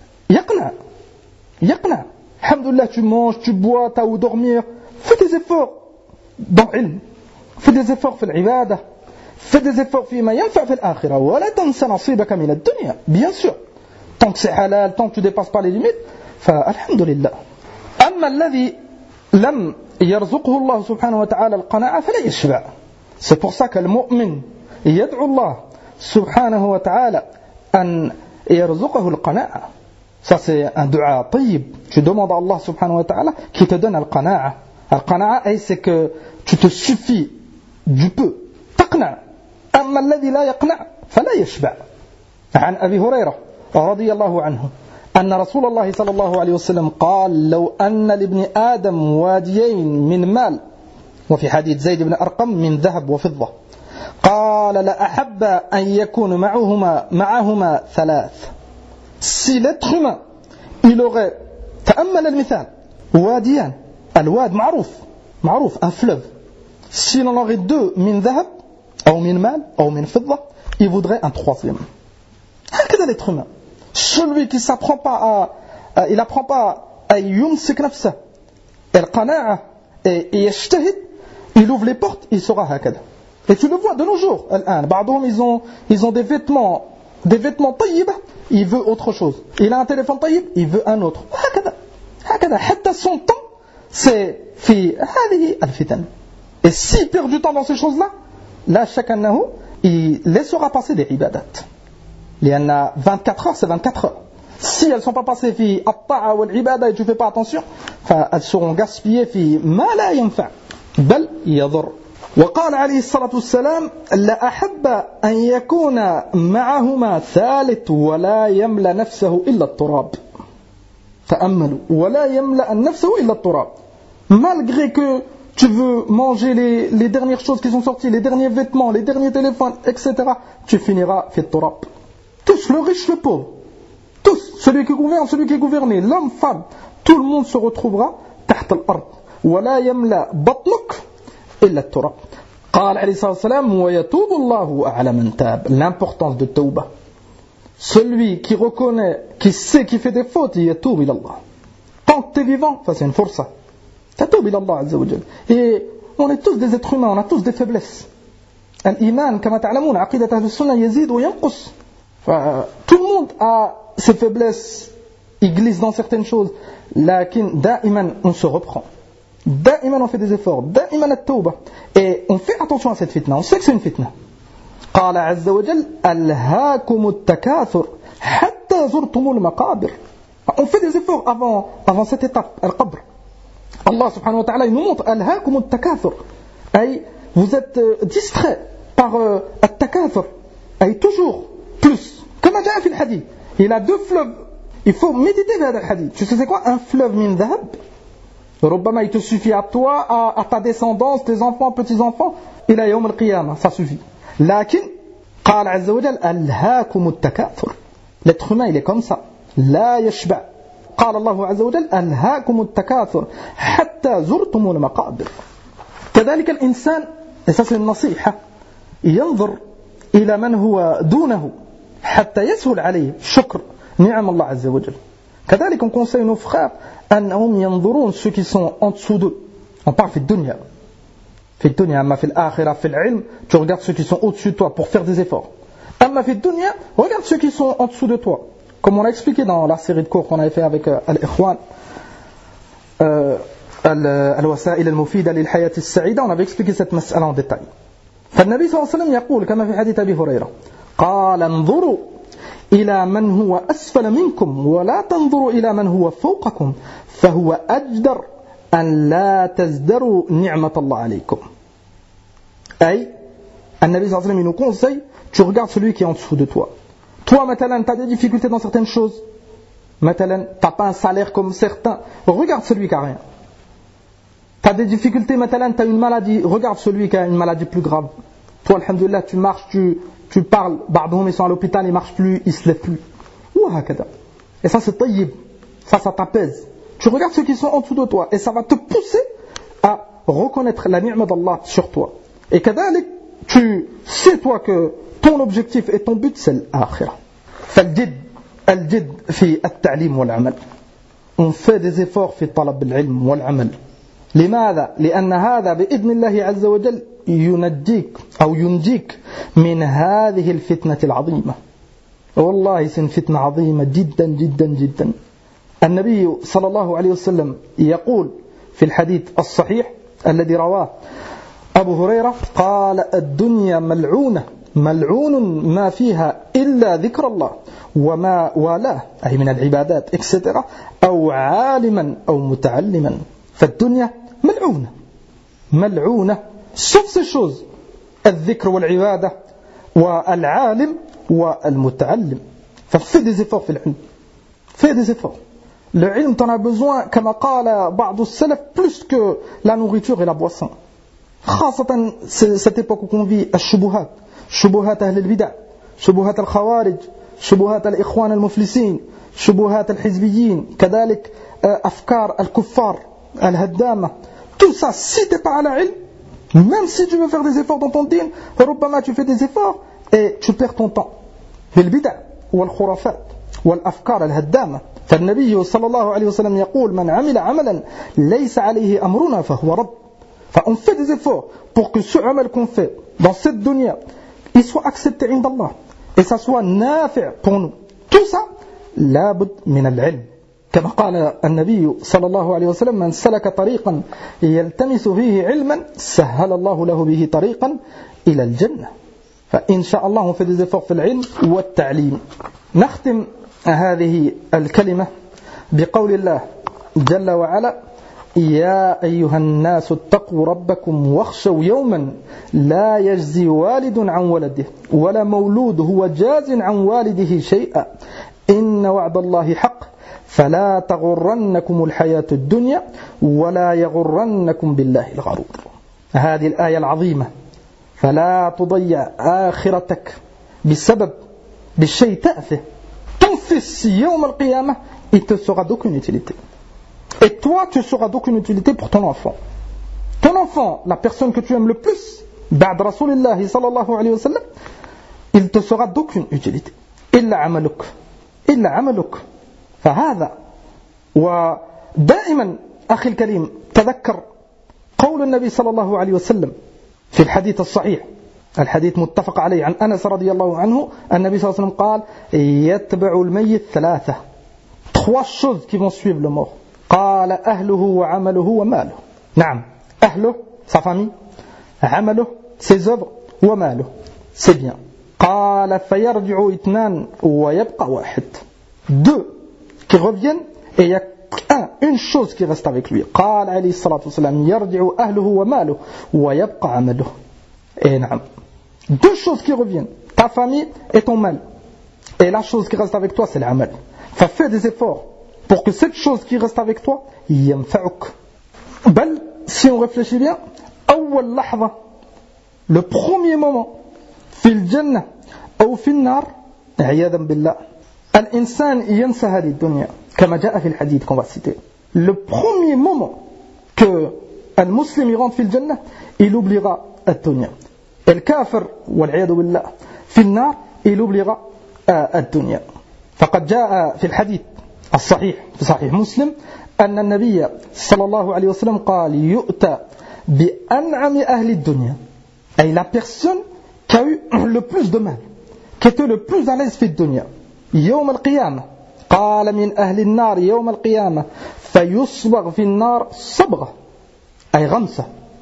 يقنع. Alhamdulillah, tu manges, tu bois, t'as où dormir, fais des efforts dans l'ilm, fais des efforts في العبادة, fais des efforts فيما ينفع في الآخرة, ولا تنسى نصيبك من الدنيا. Bien sûr, tant que c'est halal, tant que tu dépasses pas les limites, فالحمدلله. أما الذي لم يرزقه الله سبحانه وتعالى القناعة فلا يشبع. C'est pour ça que le mu'min يدعو الله سبحانه وتعالى أن يرزقه القناعة. Ça c'est un dua طيب. Tu demandes à Allah subhanahu wa ta'ala qui te donne al-qana'a. Al-qana'a c'est que tu te suffis du peu. تقنع. أما الذي لا يقنع فلا يشبع. عن أبي هريرة رضي الله عنه أن رسول الله صلى الله عليه وسلم قال لو أن لابن آدم واديين من مال, وفي حديث زيد بن أرقم من ذهب وفضة, قال لأحب أن يكون معهما ثلاث. Si l'être humain il aurait تأمل المثال واديان, الواد معروف un fleuve, s'il en aurait deux من ذهب أو من مال أو من فضة, il voudrait un troisième. هكذا l'être humain. Celui qui ne s'apprend pas il n'apprend pas à يمسك نفسه القناعة et يجتهد, il ouvre les portes, il sera هكذا. Et tu le vois de nos jours. الآن بعضهم ils ont des vêtements طيبة, il veut autre chose. Il a un téléphone طيب, il veut un autre. هكذا حتى son temps c'est في هذه الفتن. Et s'il perd du temps dans ces choses-là, لا شك أنه il laissera passer des ibadat. لأن 24 heures c'est 24 heures. Si elles ne sont pas passées في الطاعة والعبادة et tu ne fais pas attention, elles seront gaspillées في ما لا ينفع بل يضر. وقال عليه الصلاة والسلام لا أحب أن يكون معهما ثالث ولا يملأ نفسه إلا التراب. تأملوا, ولا يملأ نفسه إلا التراب. Malgré que tu veux manger les dernières choses qui sont sorties, les derniers vêtements, les derniers téléphones, etc., tu finiras في التراب. Tous, le riche, le pauvre, tous, celui qui gouverne, celui qui est gouverné, l'homme, femme, tout le monde se retrouvera تحت الأرض. ولا يملأ بطنك إلا التراب. قال عليه الصلاة والسلام ويتوب الله على من تاب. L'importance de tauba. Celui qui reconnaît, qui sait qu'il fait des fautes, يتوب إلى الله. Tant que tu es vivant, ça c'est une force. تتوب إلى الله عز وجل. Et on est tous des êtres humains, on a tous des faiblesses. الإيمان كما تعلمون عقيدة أهل السنة يزيد وينقص. Tout le monde a ses faiblesses, il glisse dans certaines choses. لكن دائما on se reprend. دائما on fait des efforts. دائما التوبة. Et on fait attention à cette fitna. On sait que c'est une fitna. قال عز وجل ألهاكم التكاثر حتى زرتم المقابر. On fait des efforts avant cette étape, القبر. Allah subhanahu wa ta'ala il nous montre ألهاكم التكاثر. أي vous êtes distrait par التكاثر. أي toujours plus. كما جاء في الحديث. Il a deux fleuves. Il faut méditer vers le hadith. Tu sais c'est quoi un fleuve min dhahab? ربما il te suffit à toi, à ta descendance, tes enfants, petits-enfants, إلى يوم القيامة, ça suffit. لكن قال عز وجل ألهاكم التكاثر. L'être humain il est comme ça. لا يشبع. قال الله عز وجل ألهاكم التكاثر حتى زرتم المقابر. كذلك الإنسان, et ça c'est une nasiha, ينظر إلى من هو دونه حتى يسهل عليه شكر نعم الله عز وجل. كذلك on conseille nos frères أنهم ينظرون ceux qui sont en dessous d'eux. On parle في الدنيا. في الدنيا أما في الآخرة في العلم tu regardes ceux qui sont au-dessus de toi pour faire des efforts. أما في الدنيا regarde ceux qui sont en dessous de toi. Comme on l'a expliqué dans la série de cours qu'on avait fait avec الإخوان الوسائل المفيدة للحياة السعيدة, on avait expliqué cette مسألة en détail. فالنبي صلى الله عليه وسلم يقول كما في حديث أبي هريرة قال انظروا إلى من هو أسفل منكم ولا تنظروا إلى من هو فوقكم فهو أجدر أن لا تزدروا نعمة الله عليكم. أي النبي صلى الله عليه وسلم nous conseille, tu regardes celui qui est en dessous de toi. Toi, مثلا, tu as des difficultés dans certaines choses. مثلا, tu n'as pas un salaire comme certains. Regarde celui qui n'a rien. Tu as des difficultés, مثلا, tu as une maladie. Regarde celui qui a une maladie plus grave. Toi, alhamdoulilah, tu marches, tu parles. Ba'dhum, ils sont à l'hôpital, ils ne marchent plus, ils ne se lèvent plus. Et ça, c'est tayyib. Ça t'apaise. Tu regardes ceux qui sont en dessous de toi. Et ça va te pousser à reconnaître la ni'ma d'Allah sur toi. Et kadalik, tu sais toi que ton objectif et ton but c'est l'akhirah. فالجد في التعليم والعمل. On fait des efforts في طلب العلم والعمل. لماذا؟ لأن هذا بإذن الله عز وجل ينجيك أو ينجيك من هذه الفتنة العظيمة. والله c'est une فتنة عظيمة جدا جدا جدا. النبي صلى الله عليه وسلم يقول في الحديث الصحيح الذي رواه أبو هريرة قال الدنيا ملعونة ملعون ما فيها إلا ذكر الله وما والاه أي من العبادات etc. أو عالما أو متعلما. فالدنيا ملعونة ملعونة sauf ces choses الذكر والعبادة والعالم والمتعلم. ففais des efforts في العلم. Fais des efforts. Le ilm t'en a besoin كما قال بعض السلف plus que la nourriture et la boisson. خاصة cette époque où on vit الشبهات شبهات أهل البدع شبهات الخوارج شبهات الإخوان المفلسين شبهات الحزبيين كذلك أفكار الكفار الهدامة. Tout ça si t'es pas à la ilm Même si tu veux faire des efforts dans ton dîn, ربما tu fais des efforts et tu perds ton temps. بالبدع والخرافات والأفكار الهدامة. فالنبي صلى الله عليه وسلم يقول من عمل عملا ليس عليه أمرنا فهو رد. On fait des efforts pour que ce amal qu'on fait dans cette dunya, il soit accepté عند الله et ça soit نافع pour nous. Tout ça, لابد من العلم. كما قال النبي صلى الله عليه وسلم من سلك طريقا يلتمس فيه علما سهل الله له به طريقا إلى الجنة. فإن شاء الله on fait des efforts في العلم والتعليم. نختم هذه الكلمة بقول الله جل وعلا يا أيها الناس اتقوا ربكم واخشوا يوما لا يجزي والد عن ولده ولا مولود هو جاز عن والده شيئا إن وعد الله حق فلا تغرنكم الحياة الدنيا ولا يغرنكم بالله الغرور. هذه الآية العظيمة فلا تضيع آخرتك بسبب بالشيء تافه. Ton fils يوم القيامة il te sera d'aucune utilité. Et toi, tu seras d'aucune utilité pour ton enfant. Ton enfant, la personne que tu aimes le plus, بعد رسول الله صلى الله عليه وسلم, il te sera d'aucune utilité. إلا عملك. إلا عملك. فهذا ودائما أخي الكريم تذكر قول النبي صلى الله عليه وسلم في الحديث الصحيح, الحديث متفق عليه عن أنس رضي الله عنه, النبي صلى الله عليه وسلم قال يتبع الميت ثلاثة, trois choses qui vont suivre le mort. قال أهله وعمله وماله. نعم, أهله, sa famille, عمله, ses œuvres, وماله, c'est bien. قال فيرجع اثنان ويبقى واحد. Deux qui reviennent et il y a une chose qui reste avec lui. قال عليه الصلاة والسلام يرجع أهله وماله ويبقى عمله. Et نعم, deux choses qui reviennent, ta famille et ton mal. Et la chose qui reste avec toi, c'est l'amal. Fais des efforts pour que cette chose qui reste avec toi, ينفعك. بل, si on réfléchit bien, أول لحظة, le premier moment, في الجنة أو في النار, عياذا بالله, الإنسان ينسى هذه الدنيا كما جاء في الحديث qu'on va citer. Le premier moment que un musulman rentre في الجنة, il oubliera الدنيا. الكافر والعياذ بالله في النار, il oubliera الدنيا. فقد جاء في الحديث الصحيح في صحيح مسلم أن النبي صلى الله عليه وسلم قال يؤتى بأنعم أهل الدنيا, أي la personne qui a eu le plus de mal, qui était le plus à l'aise في الدنيا, يوم القيامة. قال من أهل النار يوم القيامة فيصبغ في النار صبغة, أي غمسة,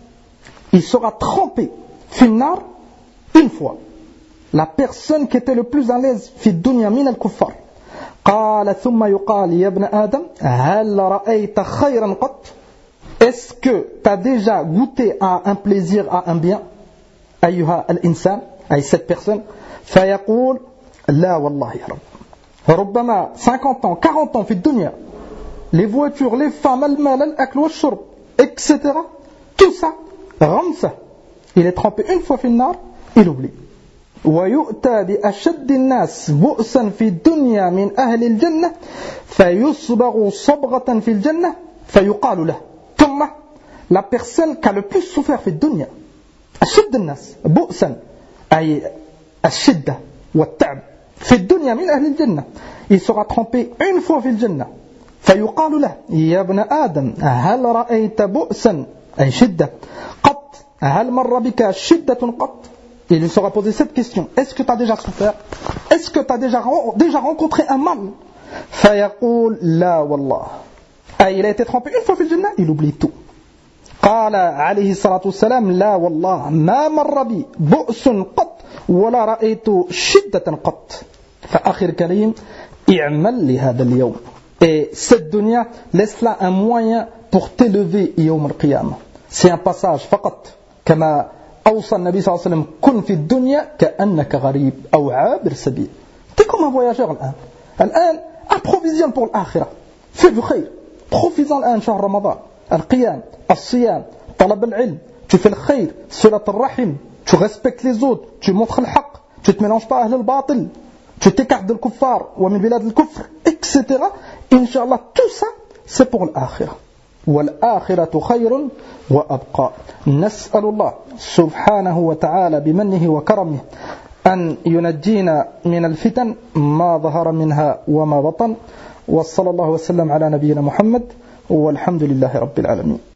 il sera trempé في النار une fois. La personne qui était le plus à l'aise في الدنيا من الكفار. قال ثم يقال يا ابن آدم هل رأيت خيرا قط, est-ce que tu as déjà goûté à un plaisir, à un bien, أيها الإنسان, أي cette personne. فيقول لا والله يا رب. ربما 50 ans, 40 ans في الدنيا, les voitures, les femmes, المال, الأكل والشرب, etc. Tout ça, غمسة. Il est trempé une fois في النار, il oublie. ويؤتى بأشد الناس بؤسا في الدنيا من أهل الجنة فيصبغ صبغة في الجنة فيقال له. ثم la personne qui a le plus souffert في الدنيا, أشد الناس بؤسا, أي الشدة والتعب في الدنيا من أهل الجنة, il sera trempé une fois في الجنة. فيقال له يا ابن آدم هل رأيت بؤسا, أي شدة, قط, هل مر بك شدة قط. Il lui sera posé cette question: est-ce que tu as déjà souffert? Est-ce que tu as déjà rencontré un mal? فيقول لا والله. Il a été trempé une fois في الجنة, il oublie tout. قال عليه الصلاة والسلام لا والله ما مر بي بؤس قط ولا رأيت شدة قط. فأخي الكريم اعمل لهذا اليوم. Et cette dunya, laisse-la un moyen pour t'élever يوم القيامة. C'est un passage فقط. كما أوصى النبي صلى الله عليه وسلم كن في الدنيا كأنك غريب أو عابر سبيل. T'es comme un voyageur الآن. الآن approvisionne pour l'آخرة. Fais du khayr. Profites-en الآن شهر رمضان. القيام, الصيام, طلب العلم. Tu fais le khayr, صلة الرحم. Tu respectes les autres. Tu montres le haqq. Tu te mélanges pas à أهل الباطل. Tu t'écartes de الكفار ومن بلاد الكفر, etc. Inch'Allah, tout ça, c'est pour l'آخرة. والآخرة خير وأبقى. نسأل الله سبحانه وتعالى بمنه وكرمه أن ينجينا من الفتن ما ظهر منها وما بطن. وصلى الله وسلم على نبينا محمد والحمد لله رب العالمين.